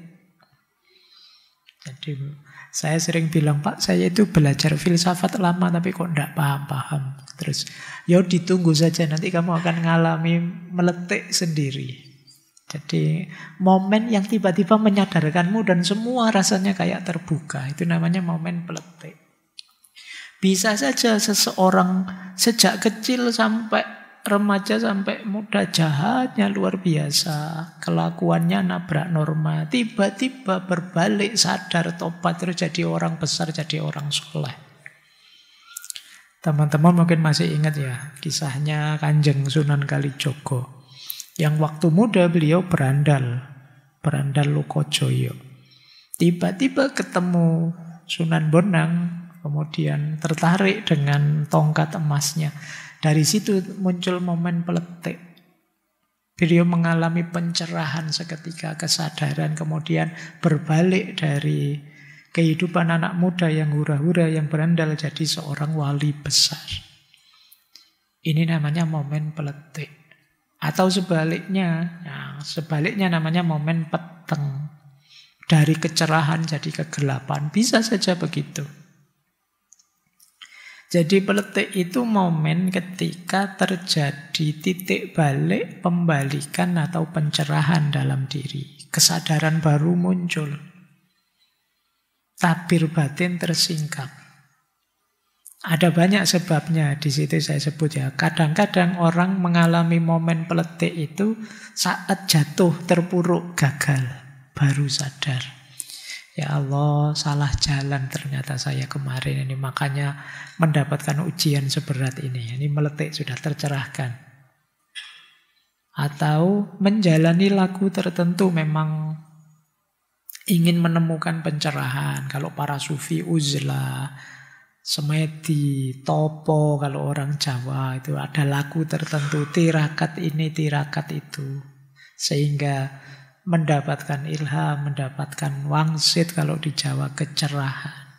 Jadi saya sering bilang, Pak, saya itu belajar filsafat lama tapi kok enggak paham-paham. Terus, ya ditunggu saja, nanti kamu akan ngalami meletik sendiri. Jadi momen yang tiba-tiba menyadarkanmu dan semua rasanya kayak terbuka. Itu namanya momen peletik. Bisa saja seseorang sejak kecil sampai remaja sampai muda jahatnya luar biasa. Kelakuannya nabrak norma. Tiba-tiba berbalik, sadar, tobat, terus jadi orang besar, jadi orang soleh. Teman-teman mungkin masih ingat ya kisahnya Kanjeng Sunan Kalijogo. Yang waktu muda beliau berandal Lokojoyo. Tiba-tiba ketemu Sunan Bonang, kemudian tertarik dengan tongkat emasnya. Dari situ muncul momen peletik. Beliau mengalami pencerahan seketika, kesadaran, kemudian berbalik dari kehidupan anak muda yang hura-hura, yang berandal jadi seorang wali besar. Ini namanya momen peletik. Atau sebaliknya, sebaliknya namanya momen peteng. Dari kecerahan jadi kegelapan, bisa saja begitu. Jadi peletik itu momen ketika terjadi titik balik, pembalikan atau pencerahan dalam diri. Kesadaran baru muncul. Tabir batin tersingkap. Ada banyak sebabnya, di situ saya sebut ya. Kadang-kadang orang mengalami momen peletik itu saat jatuh, terpuruk, gagal, baru sadar. Ya Allah, salah jalan ternyata saya kemarin ini, makanya mendapatkan ujian seberat ini. Ini meletik, sudah tercerahkan. Atau menjalani lagu tertentu memang ingin menemukan pencerahan. Kalau para sufi uzlah, semedi, topo, kalau orang Jawa itu ada lagu tertentu, tirakat ini, tirakat itu. Sehingga mendapatkan ilham, mendapatkan wangsit kalau di Jawa kecerahan.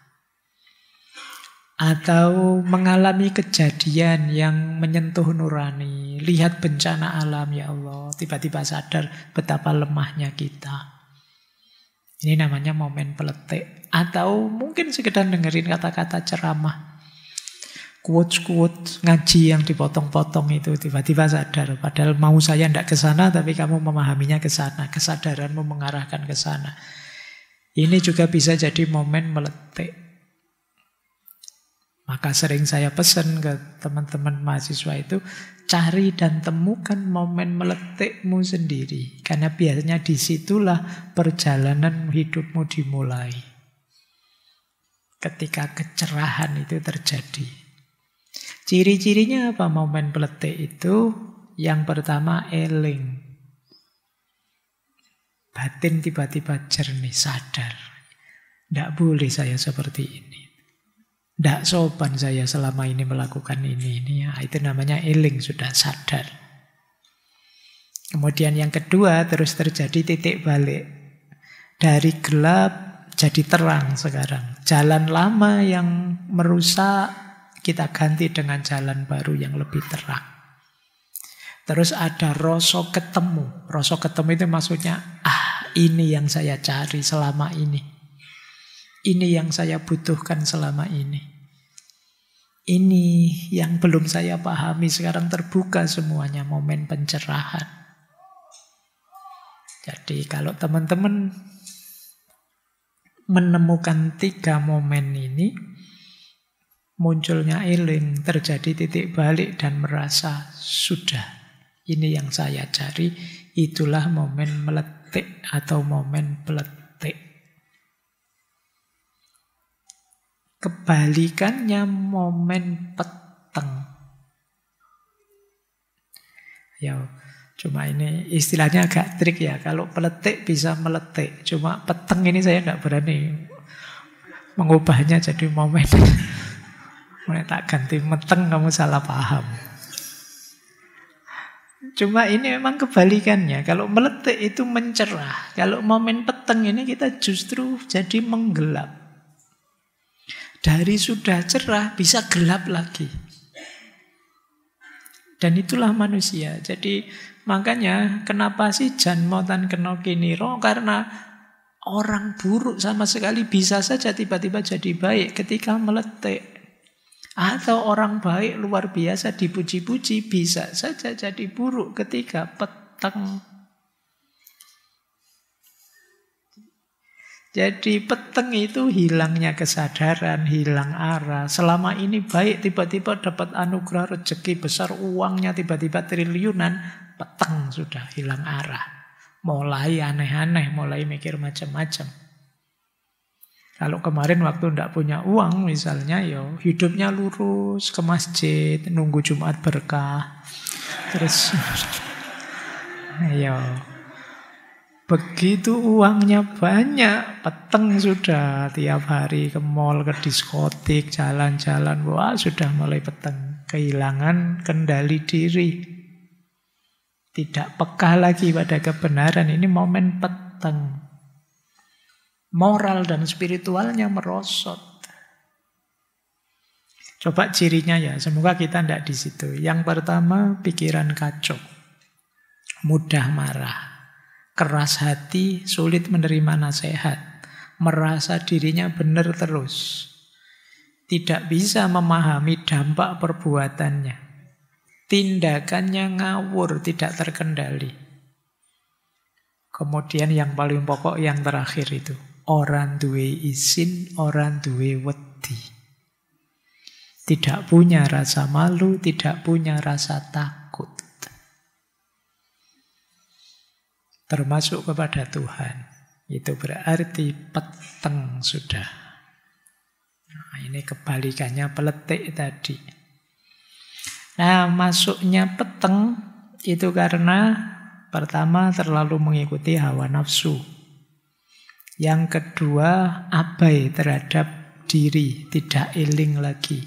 Atau mengalami kejadian yang menyentuh nurani, lihat bencana alam, ya Allah, tiba-tiba sadar betapa lemahnya kita. Ini namanya momen peletik. Atau mungkin sekedar dengerin kata-kata ceramah, quotes-quotes ngaji yang dipotong-potong itu, tiba-tiba sadar. Padahal mau saya tidak ke sana, tapi kamu memahaminya ke sana. Kesadaranmu mengarahkan ke sana. Ini juga bisa jadi momen meletik. Maka sering saya pesan ke teman-teman mahasiswa itu, cari dan temukan momen meletikmu sendiri. Karena biasanya disitulah perjalanan hidupmu dimulai. Ketika kecerahan itu terjadi. Ciri-cirinya apa momen peletik itu? Yang pertama eling. Batin tiba-tiba jernih, sadar. Tidak boleh saya seperti ini. Tidak sopan saya selama ini melakukan ini. Ya, itu namanya eling, sudah sadar. Kemudian yang kedua terus terjadi titik balik. Dari gelap jadi terang sekarang. Jalan lama yang merusak kita ganti dengan jalan baru yang lebih terang. Terus ada rasa ketemu. Rasa ketemu itu maksudnya, ini yang saya cari selama ini. Ini yang saya butuhkan selama ini. Ini yang belum saya pahami, sekarang terbuka semuanya, momen pencerahan. Jadi kalau teman-teman menemukan 3 momen ini, munculnya eling, terjadi titik balik dan merasa sudah, ini yang saya cari, itulah momen meletik atau momen peletik. Kebalikannya momen peteng. Ya, cuma ini istilahnya agak trik ya. Kalau peletik bisa meletik, cuma peteng ini saya nggak berani mengubahnya jadi momen. Tak ganti meteng, kamu salah paham. Cuma ini memang kebalikannya. Kalau meletik itu mencerah. Kalau momen peteng ini kita justru jadi menggelap. Dari sudah cerah bisa gelap lagi. Dan itulah manusia. Jadi makanya kenapa sih janmo tan kena kiniro? Karena orang buruk sama sekali bisa saja tiba-tiba jadi baik ketika meletik. Atau orang baik luar biasa dipuji-puji bisa saja jadi buruk ketika peteng. Jadi peteng itu hilangnya kesadaran, hilang arah. Selama ini baik, tiba-tiba dapat anugerah rezeki besar, uangnya tiba-tiba triliunan, peteng sudah hilang arah. Mulai aneh-aneh, mulai mikir macam-macam. Kalau kemarin waktu tidak punya uang misalnya, hidupnya lurus, ke masjid, nunggu Jumat berkah. Terus, begitu uangnya banyak, peteng sudah. Tiap hari ke mall, ke diskotik, jalan-jalan. Wah, sudah mulai peteng. Kehilangan kendali diri. Tidak peka lagi pada kebenaran. Ini momen peteng. Moral dan spiritualnya merosot. Coba cirinya ya, semoga kita tidak di situ. Yang pertama, pikiran kacau. Mudah marah. Keras hati, sulit menerima nasihat, merasa dirinya benar terus, tidak bisa memahami dampak perbuatannya, tindakannya ngawur, tidak terkendali. Kemudian yang paling pokok yang terakhir itu, orang duwe isin, orang duwe wedi. Tidak punya rasa malu, tidak punya rasa takut. Termasuk kepada Tuhan. Itu berarti peteng sudah. Nah, ini kebalikannya peletik tadi. Nah, masuknya peteng itu karena pertama terlalu mengikuti hawa nafsu. Yang kedua abai terhadap diri, tidak eling lagi.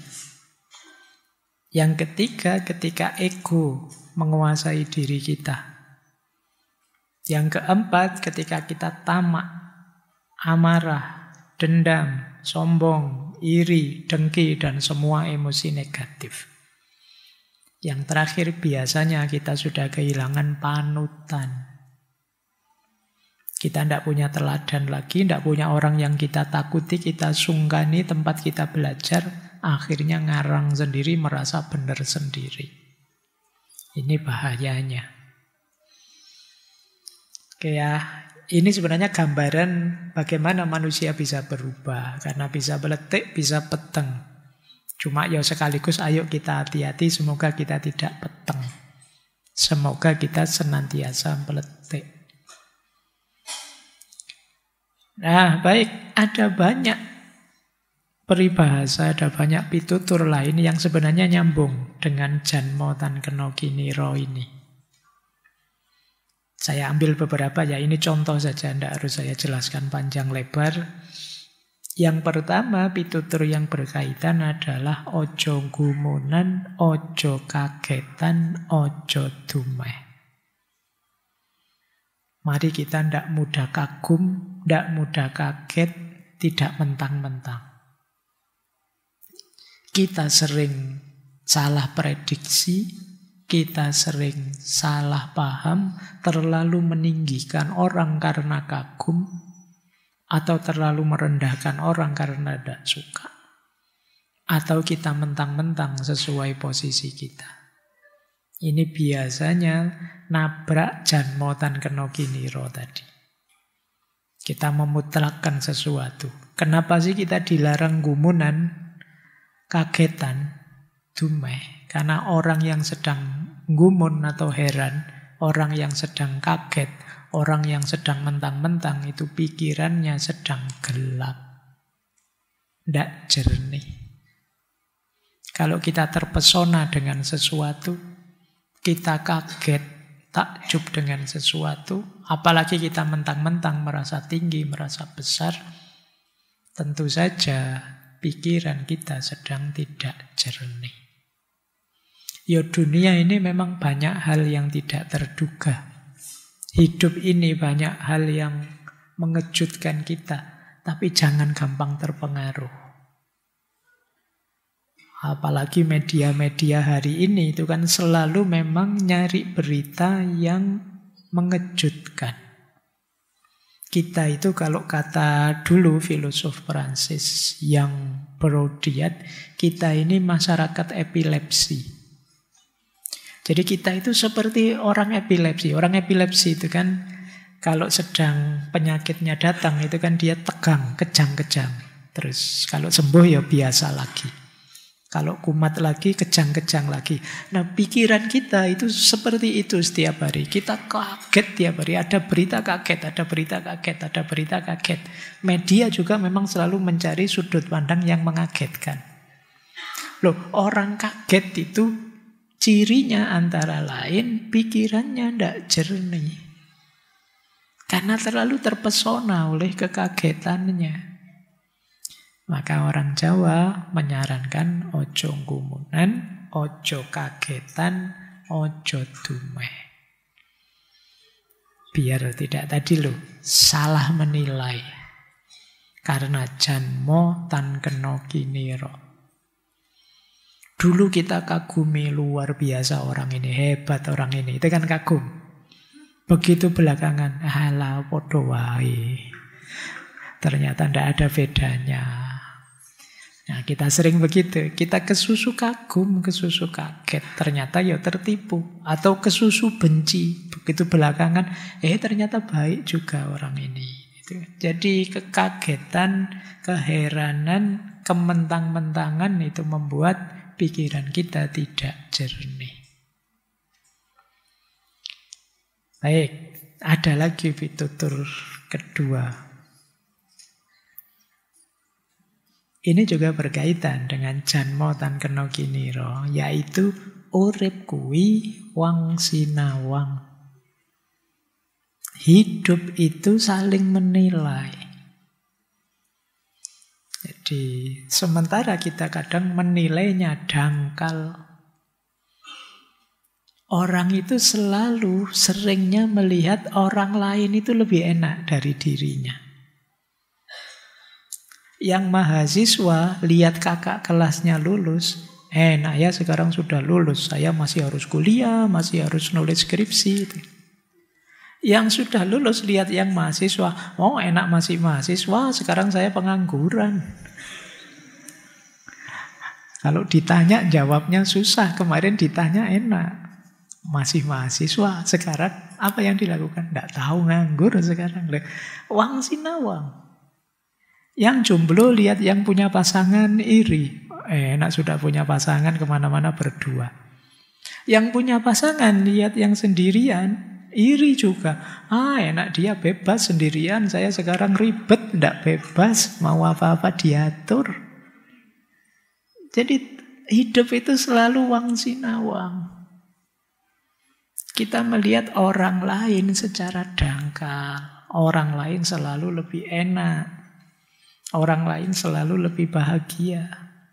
Yang ketiga ketika ego menguasai diri kita. Yang keempat, ketika kita tamak, amarah, dendam, sombong, iri, dengki, dan semua emosi negatif. Yang terakhir, biasanya kita sudah kehilangan panutan. Kita tidak punya teladan lagi, tidak punya orang yang kita takuti, kita sungkani tempat kita belajar, akhirnya ngarang sendiri, merasa benar sendiri. Ini bahayanya. Ini sebenarnya gambaran bagaimana manusia bisa berubah. Karena bisa meletik, bisa peteng. Cuma sekaligus ayo kita hati-hati, semoga kita tidak peteng. Semoga kita senantiasa meletik. Nah, baik, ada banyak peribahasa, ada banyak pitutur lain yang sebenarnya nyambung dengan janmo tan kena kiniro ini. Saya ambil beberapa ya, ini contoh saja, tidak harus saya jelaskan panjang lebar. Yang pertama, pitutur yang berkaitan adalah ojo gumunan, ojo kagetan, ojo dumeh. Mari kita tidak mudah kagum, tidak mudah kaget, tidak mentang-mentang. Kita sering salah prediksi, kita sering salah paham, terlalu meninggikan orang karena kagum, atau terlalu merendahkan orang karena tidak suka. Atau kita mentang-mentang sesuai posisi kita. Ini biasanya nabrak janmo tan kena kiniro tadi. Kita memutlakkan sesuatu. Kenapa sih kita dilarang gumunan, kagetan, dumeh? Karena orang yang sedang gumun atau heran, orang yang sedang kaget, orang yang sedang mentang-mentang itu pikirannya sedang gelap. Tidak jernih. Kalau kita terpesona dengan sesuatu, kita kaget, takjub dengan sesuatu, apalagi kita mentang-mentang merasa tinggi, merasa besar, tentu saja pikiran kita sedang tidak jernih. Ya dunia ini memang banyak hal yang tidak terduga. Hidup ini banyak hal yang mengejutkan kita, tapi jangan gampang terpengaruh. Apalagi media-media hari ini itu kan selalu memang nyari berita yang mengejutkan. Kita itu kalau kata dulu filosof Prancis yang Brodiat, kita ini masyarakat epilepsi. Jadi kita itu seperti orang epilepsi. Orang epilepsi itu kan kalau sedang penyakitnya datang itu kan dia tegang, kejang-kejang. Terus kalau sembuh ya biasa lagi. Kalau kumat lagi, kejang-kejang lagi. Nah, pikiran kita itu seperti itu setiap hari. Kita kaget tiap hari. Ada berita kaget, ada berita kaget, ada berita kaget. Media juga memang selalu mencari sudut pandang yang mengagetkan. Loh, orang kaget itu cirinya antara lain pikirannya tidak jernih. Karena terlalu terpesona oleh kekagetannya. Maka orang Jawa menyarankan ojo gumunan, ojo kagetan, ojo dumeh. Biar tidak tadi loh, salah menilai. Karena janmo tan kena kiniro. Dulu kita kagumi luar biasa orang ini, hebat orang ini. Itu kan kagum. Begitu belakangan, alah podo wae. Ternyata tidak ada bedanya. Nah, kita sering begitu. Kita kesusu kagum, kesusu kaget. Ternyata ya tertipu. Atau kesusu benci. Begitu belakangan, ternyata baik juga orang ini. Jadi kekagetan, keheranan, kementang-mentangan itu membuat pikiran kita tidak jernih. Baik, ada lagi pitutur kedua. Ini juga berkaitan dengan janmo tan kena kiniro, yaitu urip kuwi wang sinawang. Hidup itu saling menilai. Jadi sementara kita kadang menilainya dangkal, orang itu selalu seringnya melihat orang lain itu lebih enak dari dirinya. Yang mahasiswa lihat kakak kelasnya lulus, enak ya sekarang sudah lulus, saya masih harus kuliah, masih harus nulis skripsi. Yang sudah lulus lihat yang mahasiswa, oh enak masih mahasiswa, sekarang saya pengangguran. Kalau ditanya jawabnya susah, kemarin ditanya enak, masih mahasiswa, sekarang apa yang dilakukan? Tidak tahu, nganggur sekarang. Wang sinawang. Yang jomblo lihat yang punya pasangan iri. Enak sudah punya pasangan kemana-mana berdua. Yang punya pasangan lihat yang sendirian, iri juga. Enak dia bebas sendirian, saya sekarang ribet, tidak bebas, mau apa-apa diatur. Jadi hidup itu selalu wang sinawang. Kita melihat orang lain secara dangkal. Orang lain selalu lebih enak. Orang lain selalu lebih bahagia.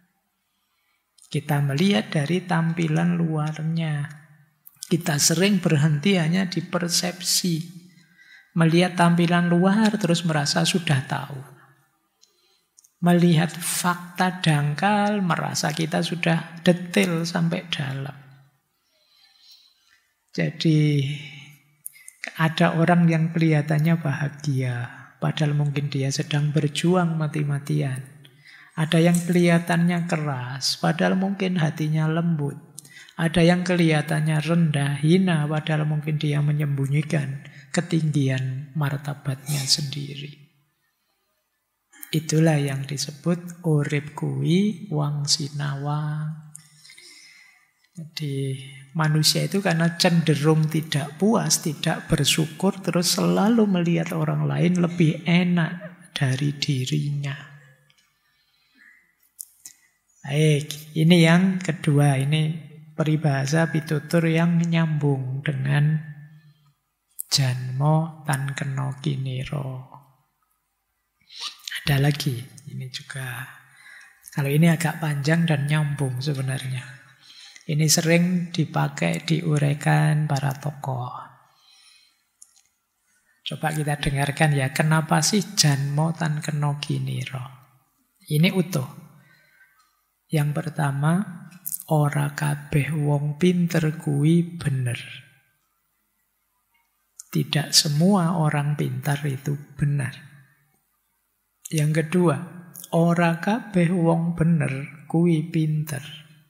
Kita melihat dari tampilan luarnya. Kita sering berhenti hanya di persepsi. Melihat tampilan luar terus merasa sudah tahu. melihat fakta dangkal, merasa kita sudah detail sampai dalam. Jadi ada orang yang kelihatannya bahagia, padahal mungkin dia sedang berjuang mati-matian. Ada yang kelihatannya keras, padahal mungkin hatinya lembut. Ada yang kelihatannya rendah, hina, padahal mungkin dia menyembunyikan ketinggian martabatnya sendiri. Itulah yang disebut urip kuwi wang sinawang. Jadi manusia itu karena cenderung tidak puas, tidak bersyukur, terus selalu melihat orang lain lebih enak dari dirinya. Baik, ini yang kedua. Ini peribahasa pitutur yang nyambung dengan janmo tan kena kiniro. Ada lagi, ini juga. Kalau ini agak panjang dan nyambung sebenarnya. Ini sering dipakai, diuraikan para tokoh. Coba kita dengarkan ya, kenapa sih janmo tan kena kiniro? Ini utuh. Yang pertama, ora kabeh wong pinter kuwi bener. Tidak semua orang pintar itu benar. Yang kedua, ora kabeh wong bener kuwi pinter.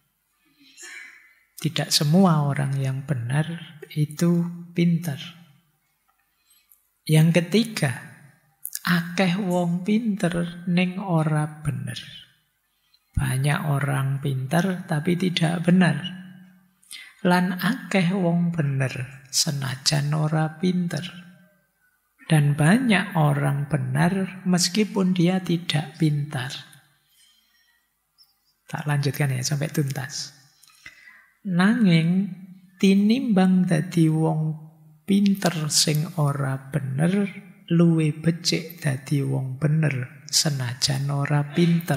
Tidak semua orang yang benar itu pinter. Yang ketiga, akeh wong pinter ning ora bener. Banyak orang pinter tapi tidak benar. Lan akeh wong bener senajan ora pinter. Dan banyak orang benar meskipun dia tidak pintar. Tak lanjutkan ya sampai tuntas. Nanging tinimbang dadi wong pinter sing ora bener, luwe becik dadi wong bener senajan ora pinter.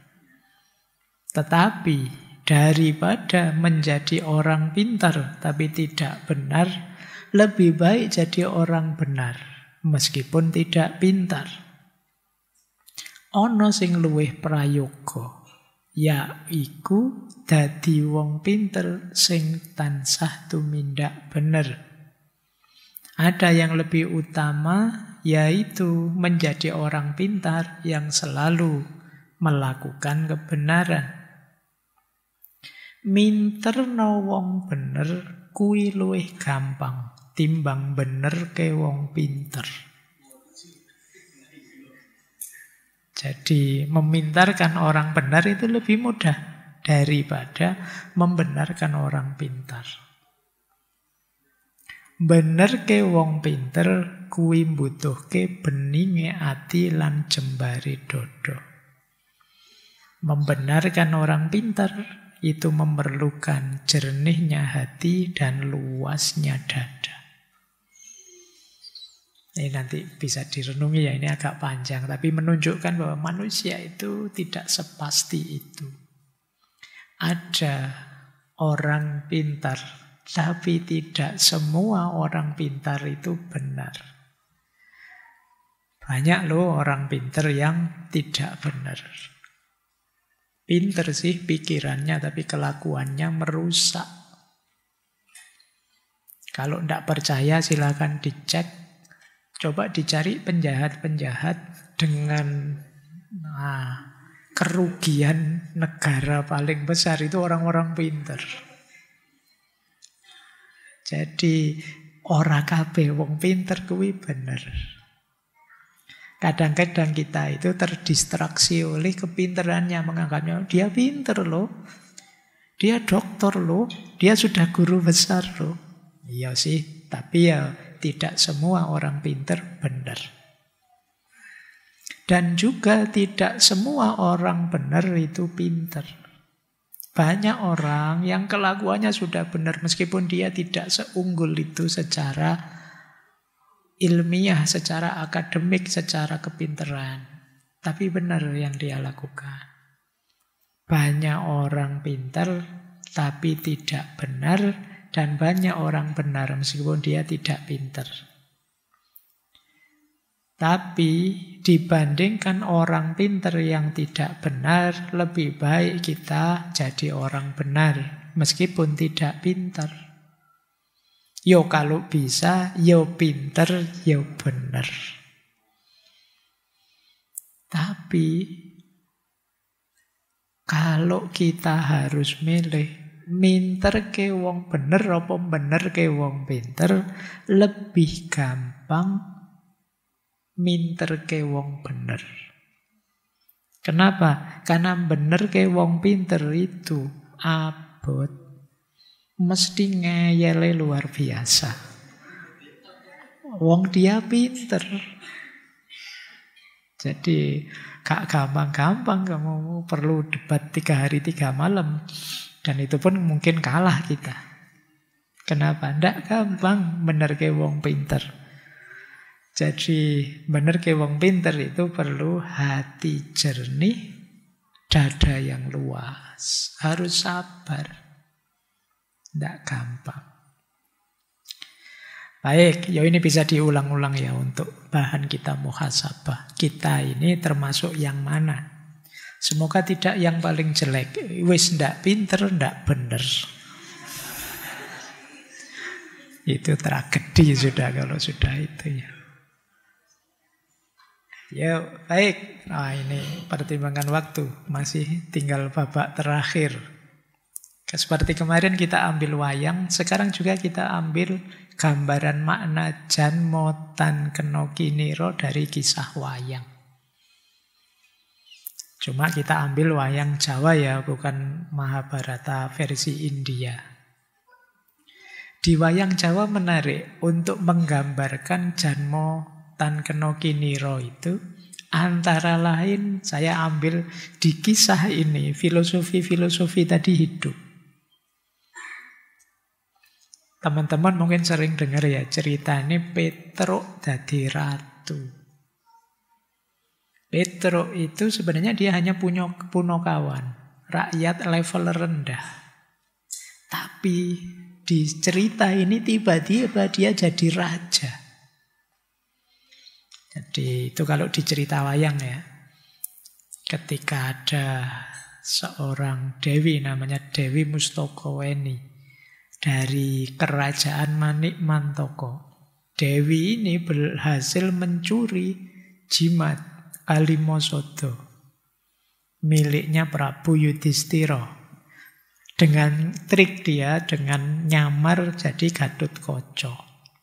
Tetapi daripada menjadi orang pintar tapi tidak benar, lebih baik jadi orang benar meskipun tidak pintar. Ana sing luwih prayoga, yaiku dadi wong pinter sing tansah tumindak bener. Ada yang lebih utama, yaitu menjadi orang pintar yang selalu melakukan kebenaran. Minterno wong bener kuwi luwih gampang timbang bener ke wong pinter. Jadi memintarkan orang benar itu lebih mudah daripada membenarkan orang pintar. Bener ke wong pinter kuwi mbutuhke beninge ati lan jembare dodo. Membenarkan orang pintar itu memerlukan jernihnya hati dan luasnya dada. Ini nanti bisa direnungi ya, ini agak panjang. Tapi menunjukkan bahwa manusia itu tidak sepasti itu. Ada orang pintar, tapi tidak semua orang pintar itu benar. Banyak loh orang pintar yang tidak benar. Pinter sih pikirannya, tapi kelakuannya merusak. Kalau tidak percaya silakan dicek. Coba dicari penjahat-penjahat dengan kerugian negara paling besar itu orang-orang pinter. Jadi ora kabeh wong pinter kuwi bener. Kadang-kadang kita itu terdistraksi oleh kepinterannya, menganggapnya dia pinter loh, dia dokter loh, dia sudah guru besar loh. Iya sih, tapi ya tidak semua orang pinter benar. Dan juga tidak semua orang benar itu pinter. Banyak orang yang kelakuannya sudah benar meskipun dia tidak seunggul itu secara ilmiah, secara akademik, secara kepinteran. Tapi benar yang dia lakukan. Banyak orang pintar tapi tidak benar, dan banyak orang benar meskipun dia tidak pintar. Tapi dibandingkan orang pinter yang tidak benar, lebih baik kita jadi orang benar, meskipun tidak pinter. Yo kalau bisa, yo pinter, yo benar. Tapi kalau kita harus milih, minter ke wong bener apa bener ke wong pinter, lebih gampang minter ke wong bener. Kenapa? Karena bener ke wong pinter itu abot, mesti ngeyele luar biasa. Wong dia pinter. Jadi gak gampang-gampang kamu perlu debat 3 hari 3 malam. Dan itu pun mungkin kalah kita. Kenapa? Ndak gampang bener ke wong pinter. Jadi bener ke wong pinter itu perlu hati jernih, dada yang luas. Harus sabar. Ndak gampang. Baik, ya ini bisa diulang-ulang ya untuk bahan kita muhasabah. Kita ini termasuk yang mana? Semoga tidak yang paling jelek. Wis ndak pinter, ndak bener. Itu tragedi sudah kalau sudah itu ya. Ya, baik. Nah, ini pertimbangan waktu. Masih tinggal babak terakhir. Seperti kemarin kita ambil wayang, sekarang juga kita ambil gambaran makna Janmo Tan Kena Kiniro dari kisah wayang. Cuma kita ambil wayang Jawa ya, bukan Mahabharata versi India. Di wayang Jawa menarik untuk menggambarkan Janmo Tan Kena Kiniro itu, antara lain saya ambil di kisah ini filosofi-filosofi tadi hidup. Teman-teman mungkin sering dengar ya cerita ini Petruk dadi ratu. Petruk itu sebenarnya dia hanya punya kawan, rakyat level rendah. Tapi di cerita ini tiba-tiba dia jadi raja. Jadi itu kalau di cerita wayang ya. Ketika ada seorang dewi namanya Dewi Mustokoweni dari kerajaan Manik Mantoko. Dewi ini berhasil mencuri jimat Kalimosodo miliknya Prabu Yudhistira. Dengan trik dia, dengan nyamar jadi Gatotkaca.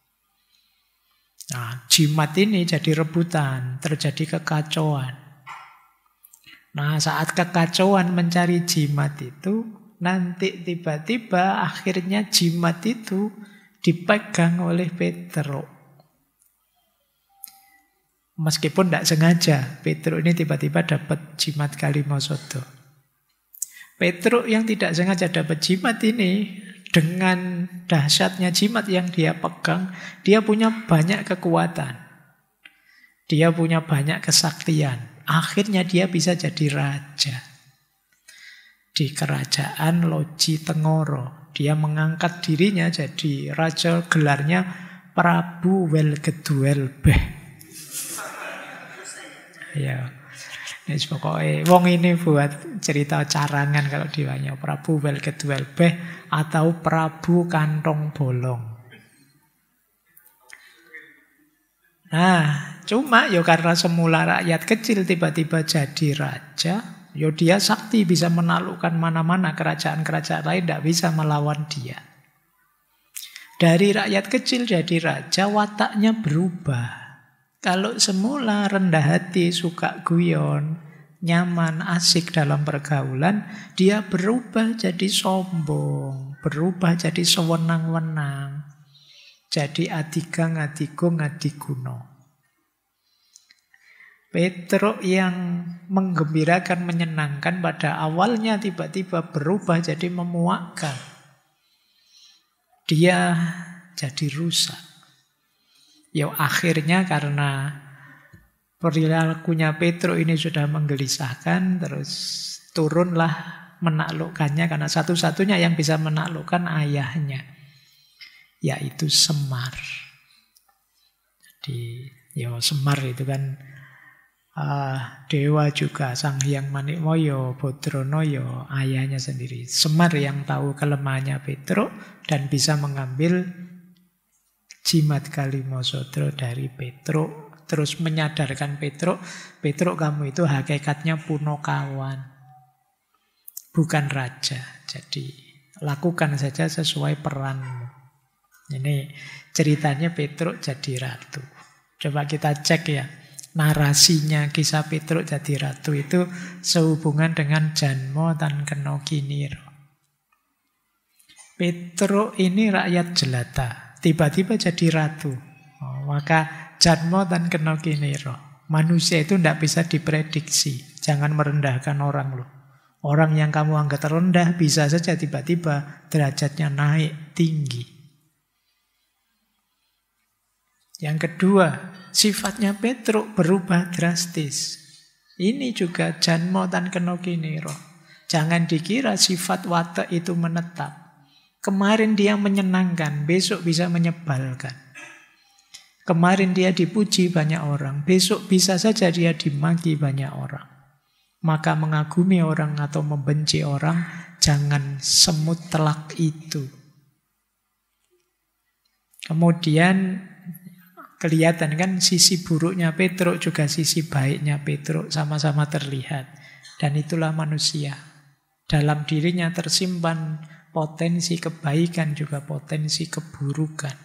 Nah, jimat ini jadi rebutan, terjadi kekacauan. Nah, saat kekacauan mencari jimat itu, nanti tiba-tiba akhirnya jimat itu dipegang oleh Petruk. Meskipun tidak sengaja, Petruk ini tiba-tiba dapat jimat Kalimosodo. Petruk yang tidak sengaja dapat jimat ini, dengan dahsyatnya jimat yang dia pegang, dia punya banyak kekuatan. Dia punya banyak kesaktian. Akhirnya dia bisa jadi raja. Di kerajaan Loji Tengoro, dia mengangkat dirinya jadi raja, gelarnya Prabu Welgeduelbeh. Ya, pokoknya wong ini buat cerita carangan kalau diwanya Prabu Welgeduelbeh atau Prabu Kantong Bolong. Nah, cuma ya karena semula rakyat kecil tiba-tiba jadi raja, ya dia sakti bisa menaklukkan mana-mana, kerajaan-kerajaan lain tidak bisa melawan dia. Dari rakyat kecil jadi raja, wataknya berubah. Kalau semula rendah hati, suka guyon, nyaman, asik dalam pergaulan, dia berubah jadi sombong, berubah jadi sewenang-wenang, jadi adigang, adigung, adiguno. Petruk yang menggembirakan, menyenangkan pada awalnya tiba-tiba berubah jadi memuakkan. Dia jadi rusak. Ya akhirnya karena perilakunya Petruk ini sudah menggelisahkan, terus turunlah menaklukkannya, karena satu-satunya yang bisa menaklukkan ayahnya, yaitu Semar. Jadi Ya Semar itu kan dewa juga, Sang Hyang Manikmaya, Badrana ya ayahnya sendiri. Semar yang tahu kelemahannya Petruk dan bisa mengambil jimat Kalimasodra dari Petruk, terus menyadarkan Petruk, Petruk kamu itu hakikatnya Punakawan, bukan raja. Jadi lakukan saja sesuai peranmu. Ini ceritanya Petruk jadi ratu. Coba kita cek ya, narasinya kisah Petruk jadi ratu itu sehubungan dengan Janma Tan Kena Kinira. Petruk ini rakyat jelata, tiba-tiba jadi ratu. Maka Janma Tan Kena Kinira. Manusia itu tidak bisa diprediksi. Jangan merendahkan orang loh. Orang yang kamu anggap rendah bisa saja tiba-tiba derajatnya naik tinggi. Yang kedua, sifatnya Petruk berubah drastis. Ini juga Janma Tan Kena Kinira. Jangan dikira sifat watak itu menetap. Kemarin dia menyenangkan, besok bisa menyebalkan. Kemarin dia dipuji banyak orang, besok bisa saja dia dimaki banyak orang. Maka mengagumi orang atau membenci orang, jangan semutlak itu. Kemudian kelihatan kan sisi buruknya Petruk juga sisi baiknya Petruk sama-sama terlihat. Dan itulah manusia. Dalam dirinya tersimpan potensi kebaikan juga potensi keburukan.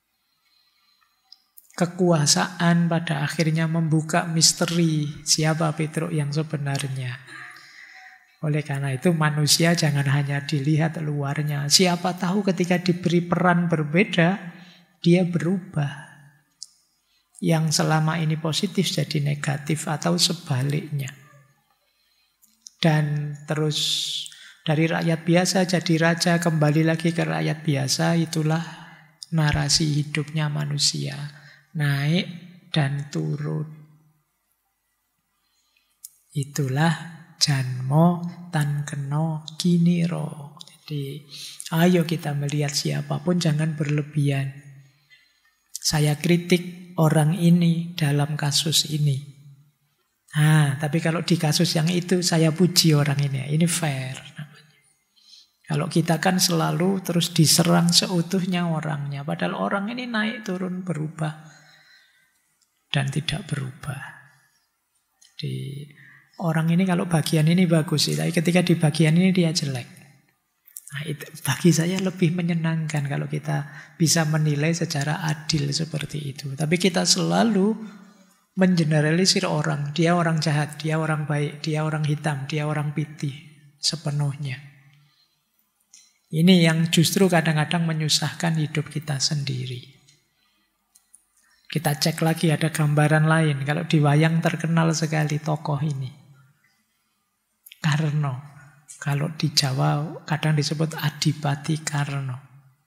Kekuasaan pada akhirnya membuka misteri siapa Petruk yang sebenarnya. Oleh karena itu manusia jangan hanya dilihat luarnya. Siapa tahu ketika diberi peran berbeda, dia berubah. Yang selama ini positif jadi negatif atau sebaliknya. Dan terus dari rakyat biasa jadi raja, kembali lagi ke rakyat biasa. Itulah narasi hidupnya manusia. Naik dan turun. Itulah Janma Tan Kena Kinira. Jadi ayo kita melihat siapapun jangan berlebihan. Saya kritik orang ini dalam kasus ini. Tapi kalau di kasus yang itu saya puji orang ini. Ini fair namanya. Kalau kita kan selalu terus diserang seutuhnya orangnya. Padahal orang ini naik turun berubah. Dan tidak berubah. Jadi orang ini kalau bagian ini bagus sih, tapi ketika di bagian ini dia jelek. Nah, itu bagi saya lebih menyenangkan kalau kita bisa menilai secara adil seperti itu. Tapi kita selalu mengeneralisir orang. Dia orang jahat, dia orang baik, dia orang hitam, dia orang putih sepenuhnya. Ini yang justru kadang-kadang menyusahkan hidup kita sendiri. Kita cek lagi ada gambaran lain. Kalau di wayang terkenal sekali tokoh ini. Karna. Kalau di Jawa kadang disebut Adipati Karna.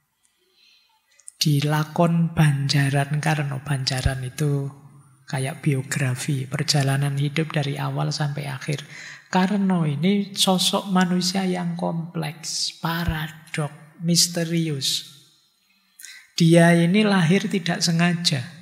Di lakon Banjaran Karna. Banjaran itu kayak biografi, perjalanan hidup dari awal sampai akhir. Karna ini sosok manusia yang kompleks, paradok, misterius. Dia ini lahir tidak sengaja.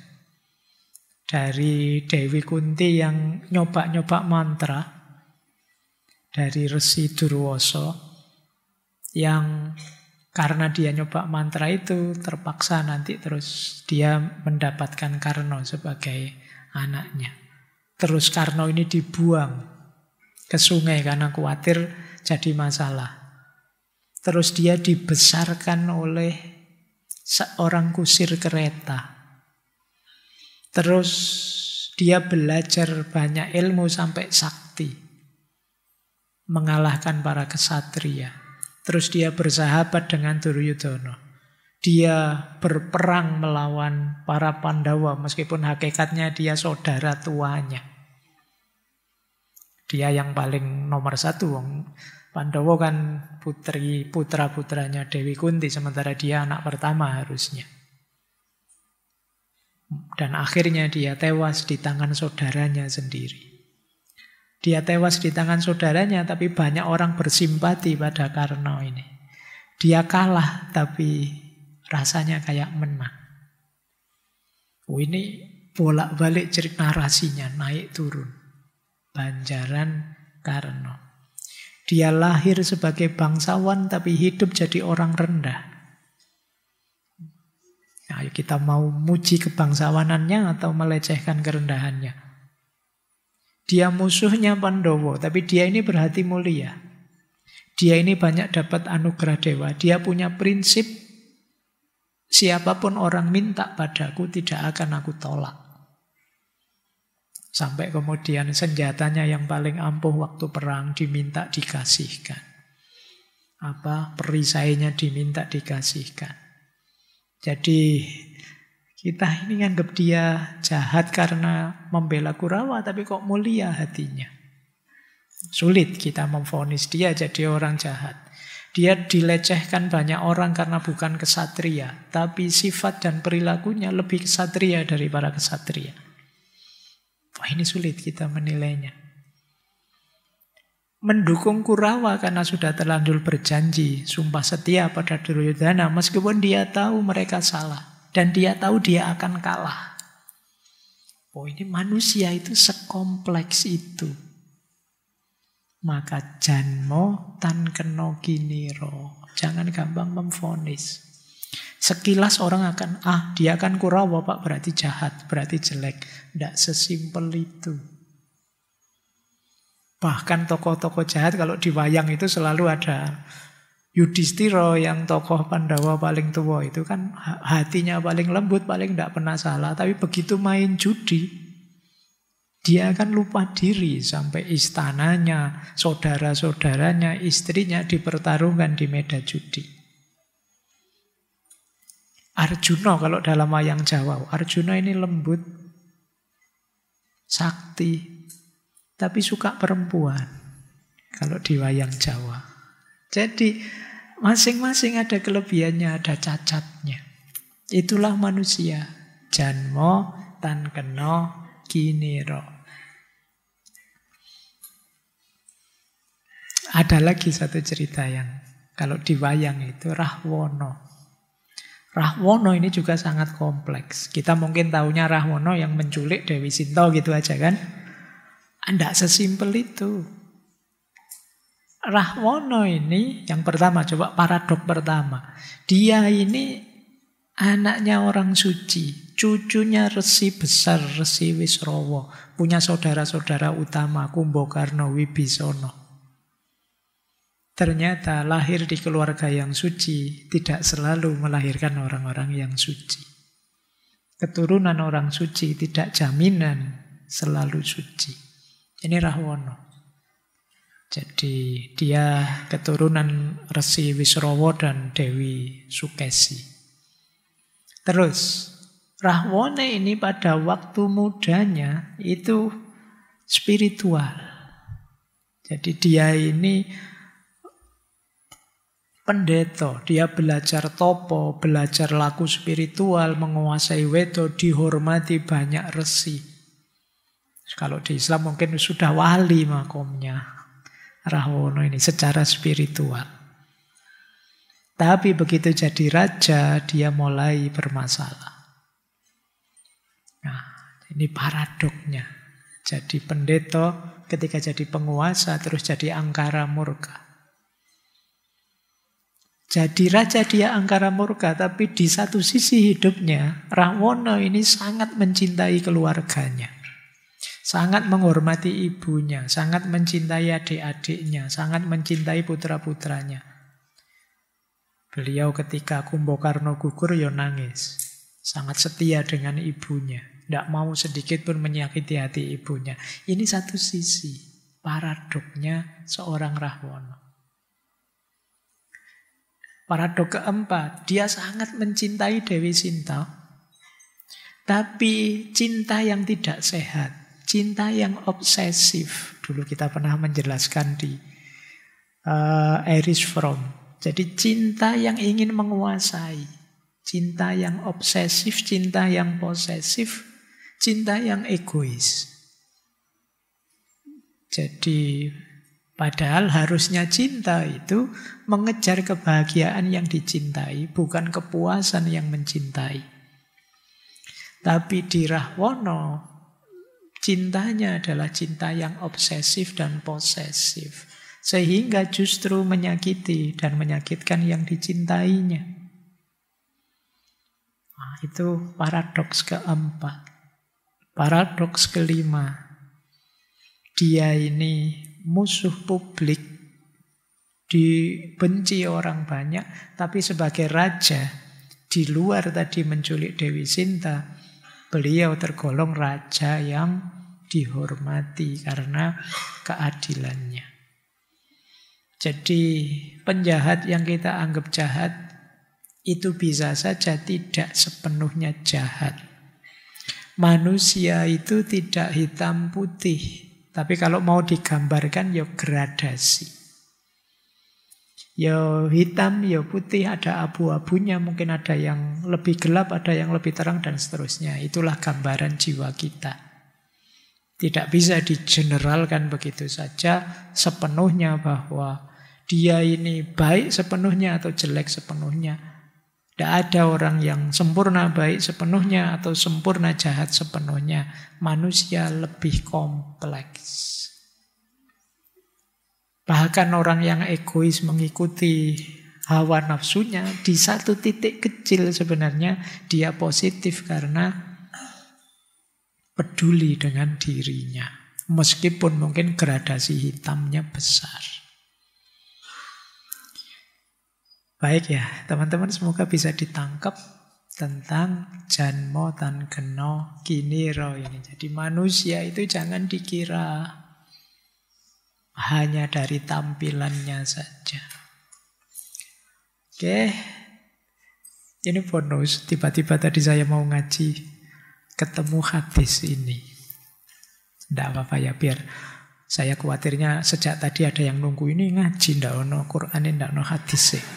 Dari Dewi Kunti yang nyoba-nyoba mantra. Dari Resi Durwasa. Yang karena dia nyoba mantra itu terpaksa nanti terus dia mendapatkan Karna sebagai anaknya. Terus Karna ini dibuang ke sungai karena khawatir jadi masalah. Terus dia dibesarkan oleh seorang kusir kereta. Terus dia belajar banyak ilmu sampai sakti. Mengalahkan para kesatria. Terus dia bersahabat dengan Duryudana. Dia berperang melawan para Pandawa meskipun hakikatnya dia saudara tuanya. Dia yang paling nomor satu. Pandawa kan putra-putranya Dewi Kunti, sementara dia anak pertama harusnya. Dan akhirnya dia tewas di tangan saudaranya sendiri. Dia tewas di tangan saudaranya, tapi banyak orang bersimpati pada Karna ini. Dia kalah, tapi rasanya kayak menang. Ini bolak-balik cerita narasinya, naik turun. Banjaran Karno. Dia lahir sebagai bangsawan tapi hidup jadi orang rendah. Ayo kita mau muji kebangsawanannya atau melecehkan kerendahannya. Dia musuhnya Pandowo, tapi dia ini berhati mulia. Dia ini banyak dapat anugerah dewa. Dia punya prinsip, siapapun orang minta padaku tidak akan aku tolak. Sampai kemudian senjatanya yang paling ampuh waktu perang diminta dikasihkan. Perisainya diminta dikasihkan. Jadi kita ini nganggap dia jahat karena membela Kurawa, tapi kok mulia hatinya. Sulit kita memvonis dia jadi orang jahat. Dia dilecehkan banyak orang karena bukan kesatria, tapi sifat dan perilakunya lebih kesatria dari para kesatria. Wah, ini sulit kita menilainya. Mendukung Kurawa karena sudah terlanjur berjanji, sumpah setia pada Duryodhana, meskipun dia tahu mereka salah. Dan dia tahu dia akan kalah. Oh, ini manusia itu sekompleks itu. Maka janmo tan keno kiniro. Jangan gampang memvonis. Sekilas orang akan, dia kan Kurawa Pak, berarti jahat, berarti jelek. Tidak sesimpel itu. Bahkan tokoh-tokoh jahat kalau di wayang itu selalu ada Yudhistira yang tokoh Pandawa paling tua itu kan hatinya paling lembut, paling tidak pernah salah. Tapi begitu main judi, dia akan lupa diri sampai istananya, saudara-saudaranya, istrinya dipertaruhkan di medan judi. Arjuna kalau dalam wayang Jawa, Arjuna ini lembut, sakti, tapi suka perempuan kalau di wayang Jawa. Jadi masing-masing ada kelebihannya, ada cacatnya. Itulah manusia. Janmo tan keno kiniro. Ada lagi satu cerita yang kalau di wayang itu Rahwana. Rahwana ini juga sangat kompleks. Kita mungkin tahunya Rahwana yang menculik Dewi Sinta gitu aja kan. Tidak sesimpel itu. Rahwana ini yang pertama, coba paradok pertama. Dia ini anaknya orang suci, cucunya resi besar, Resi Wisrawa, punya saudara-saudara utama Kumbakarna, Wibisana. Ternyata lahir di keluarga yang suci tidak selalu melahirkan orang-orang yang suci. Keturunan orang suci tidak jaminan selalu suci. Ini Rahwana. Jadi dia keturunan Resi Wisrawa dan Dewi Sukesi. Terus Rahwana ini pada waktu mudanya itu spiritual. Jadi dia ini pendeta, dia belajar topo, belajar laku spiritual, menguasai wedo, dihormati banyak resi. Kalau di Islam mungkin sudah wali makomnya Rahwana ini secara spiritual. Tapi begitu jadi raja, dia mulai bermasalah. Nah, ini paradoknya. Jadi pendeta, ketika jadi penguasa, terus jadi angkara murka. Jadi raja dia angkara murka, tapi di satu sisi hidupnya, Rahwana ini sangat mencintai keluarganya. Sangat menghormati ibunya, sangat mencintai adik-adiknya, sangat mencintai putra-putranya. Beliau ketika Kumbakarna gugur ya nangis. Sangat setia dengan ibunya. Tidak mau sedikit pun menyakiti hati ibunya. Ini satu sisi paradoknya seorang Rahwana. Paradok keempat, dia sangat mencintai Dewi Sinta. Tapi cinta yang tidak sehat. Cinta yang obsesif. Dulu kita pernah menjelaskan di Erich Fromm. Jadi cinta yang ingin menguasai. Cinta yang obsesif, cinta yang posesif, cinta yang egois. Jadi padahal harusnya cinta itu mengejar kebahagiaan yang dicintai, bukan kepuasan yang mencintai. Tapi di Rahwana, cintanya adalah cinta yang obsesif dan posesif. Sehingga justru menyakiti dan menyakitkan yang dicintainya. Nah, itu paradoks keempat. Paradoks kelima. Dia ini musuh publik, dibenci orang banyak, tapi sebagai raja, di luar tadi menculik Dewi Sinta, beliau tergolong raja yang dihormati karena keadilannya. Jadi penjahat yang kita anggap jahat itu bisa saja tidak sepenuhnya jahat. Manusia itu tidak hitam putih, tapi kalau mau digambarkan ya gradasi. Ya hitam, ya putih, ada abu-abunya, mungkin ada yang lebih gelap, ada yang lebih terang, dan seterusnya. Itulah gambaran jiwa kita. Tidak bisa digeneralkan begitu saja sepenuhnya bahwa dia ini baik sepenuhnya atau jelek sepenuhnya. Tidak ada orang yang sempurna baik sepenuhnya atau sempurna jahat sepenuhnya. Manusia lebih kompleks. Bahkan orang yang egois mengikuti hawa nafsunya, di satu titik kecil sebenarnya dia positif karena peduli dengan dirinya. Meskipun mungkin gradasi hitamnya besar. Baik ya, teman-teman, semoga bisa ditangkap tentang janmo tan keno kiniro ini. Jadi manusia itu jangan dikira hanya dari tampilannya saja. Oke, ini bonus. Tiba-tiba tadi saya mau ngaji, ketemu hadis ini. Tidak apa-apa ya, biar saya khawatirnya sejak tadi ada yang nunggu ini ngaji, tidak ono Quran, tidak ono hadis sih.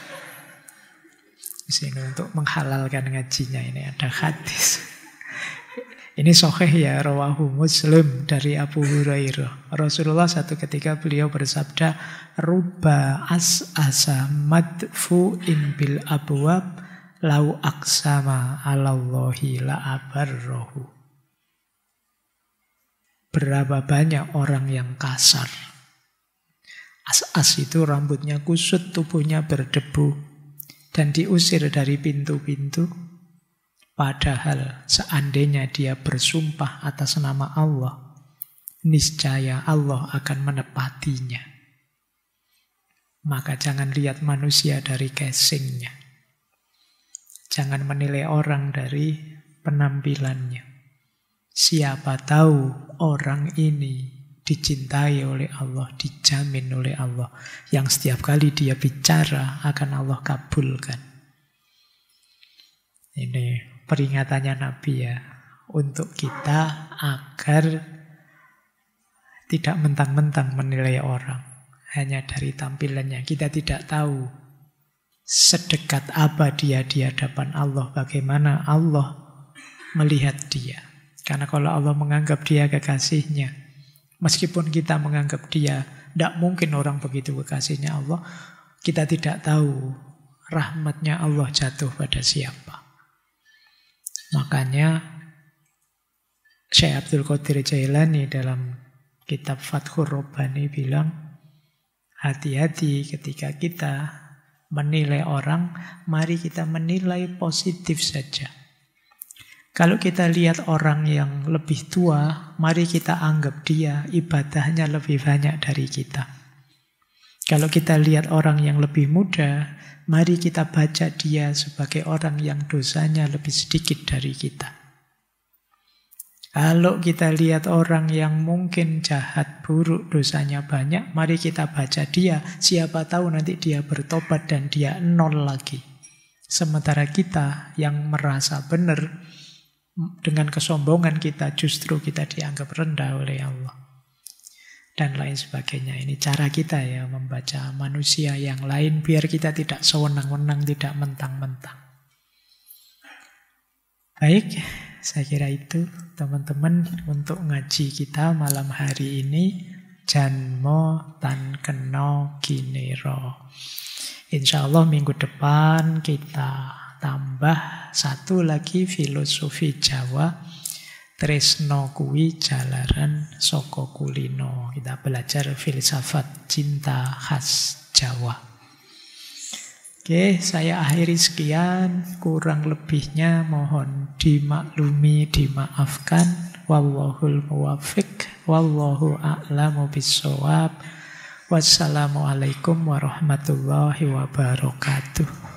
Di sini untuk menghalalkan ngajinya ini ada hadis. Ini sahih ya, rawahu Muslim dari Abu Hurairah. Rasulullah satu ketika beliau bersabda, "Ruba as'asa madfu'in bil abwab lau aksama 'alallahi la abarrohu." Berapa banyak orang yang kasar. As-as itu rambutnya kusut, tubuhnya berdebu, dan diusir dari pintu-pintu. Padahal seandainya dia bersumpah atas nama Allah, niscaya Allah akan menepatinya. Maka jangan lihat manusia dari casingnya. Jangan menilai orang dari penampilannya. Siapa tahu orang ini dicintai oleh Allah, dijamin oleh Allah, yang setiap kali dia bicara akan Allah kabulkan. Ini peringatannya Nabi ya, untuk kita agar tidak mentang-mentang menilai orang hanya dari tampilannya. Kita tidak tahu sedekat apa dia di hadapan Allah, bagaimana Allah melihat dia. Karena kalau Allah menganggap dia kekasihnya, meskipun kita menganggap dia, tidak mungkin orang begitu kekasihnya Allah, kita tidak tahu rahmatnya Allah jatuh pada siapa. Makanya Syekh Abdul Qadir Jailani dalam kitab Fathur Rabbani bilang, hati-hati ketika kita menilai orang, mari kita menilai positif saja. Kalau kita lihat orang yang lebih tua, mari kita anggap dia ibadahnya lebih banyak dari kita. Kalau kita lihat orang yang lebih muda, mari kita baca dia sebagai orang yang dosanya lebih sedikit dari kita. Kalau kita lihat orang yang mungkin jahat, buruk, dosanya banyak, mari kita baca dia. Siapa tahu nanti dia bertobat dan dia nol lagi. Sementara kita yang merasa benar, dengan kesombongan kita justru kita dianggap rendah oleh Allah. Dan lain sebagainya. Ini cara kita ya membaca manusia yang lain biar kita tidak sewenang-wenang, tidak mentang-mentang. Baik, saya kira itu teman-teman untuk ngaji kita malam hari ini. Janmo tan keno kiniro. Insya Allah minggu depan kita tambah satu lagi filosofi Jawa. Tresno kuwi jalaran saka kulino. Kita belajar filsafat cinta khas Jawa. Oke, saya akhiri sekian. Kurang lebihnya mohon dimaklumi, dimaafkan. Wallahul muwaffiq. Wallahu a'lamu bissawab. Wassalamualaikum warahmatullahi wabarakatuh.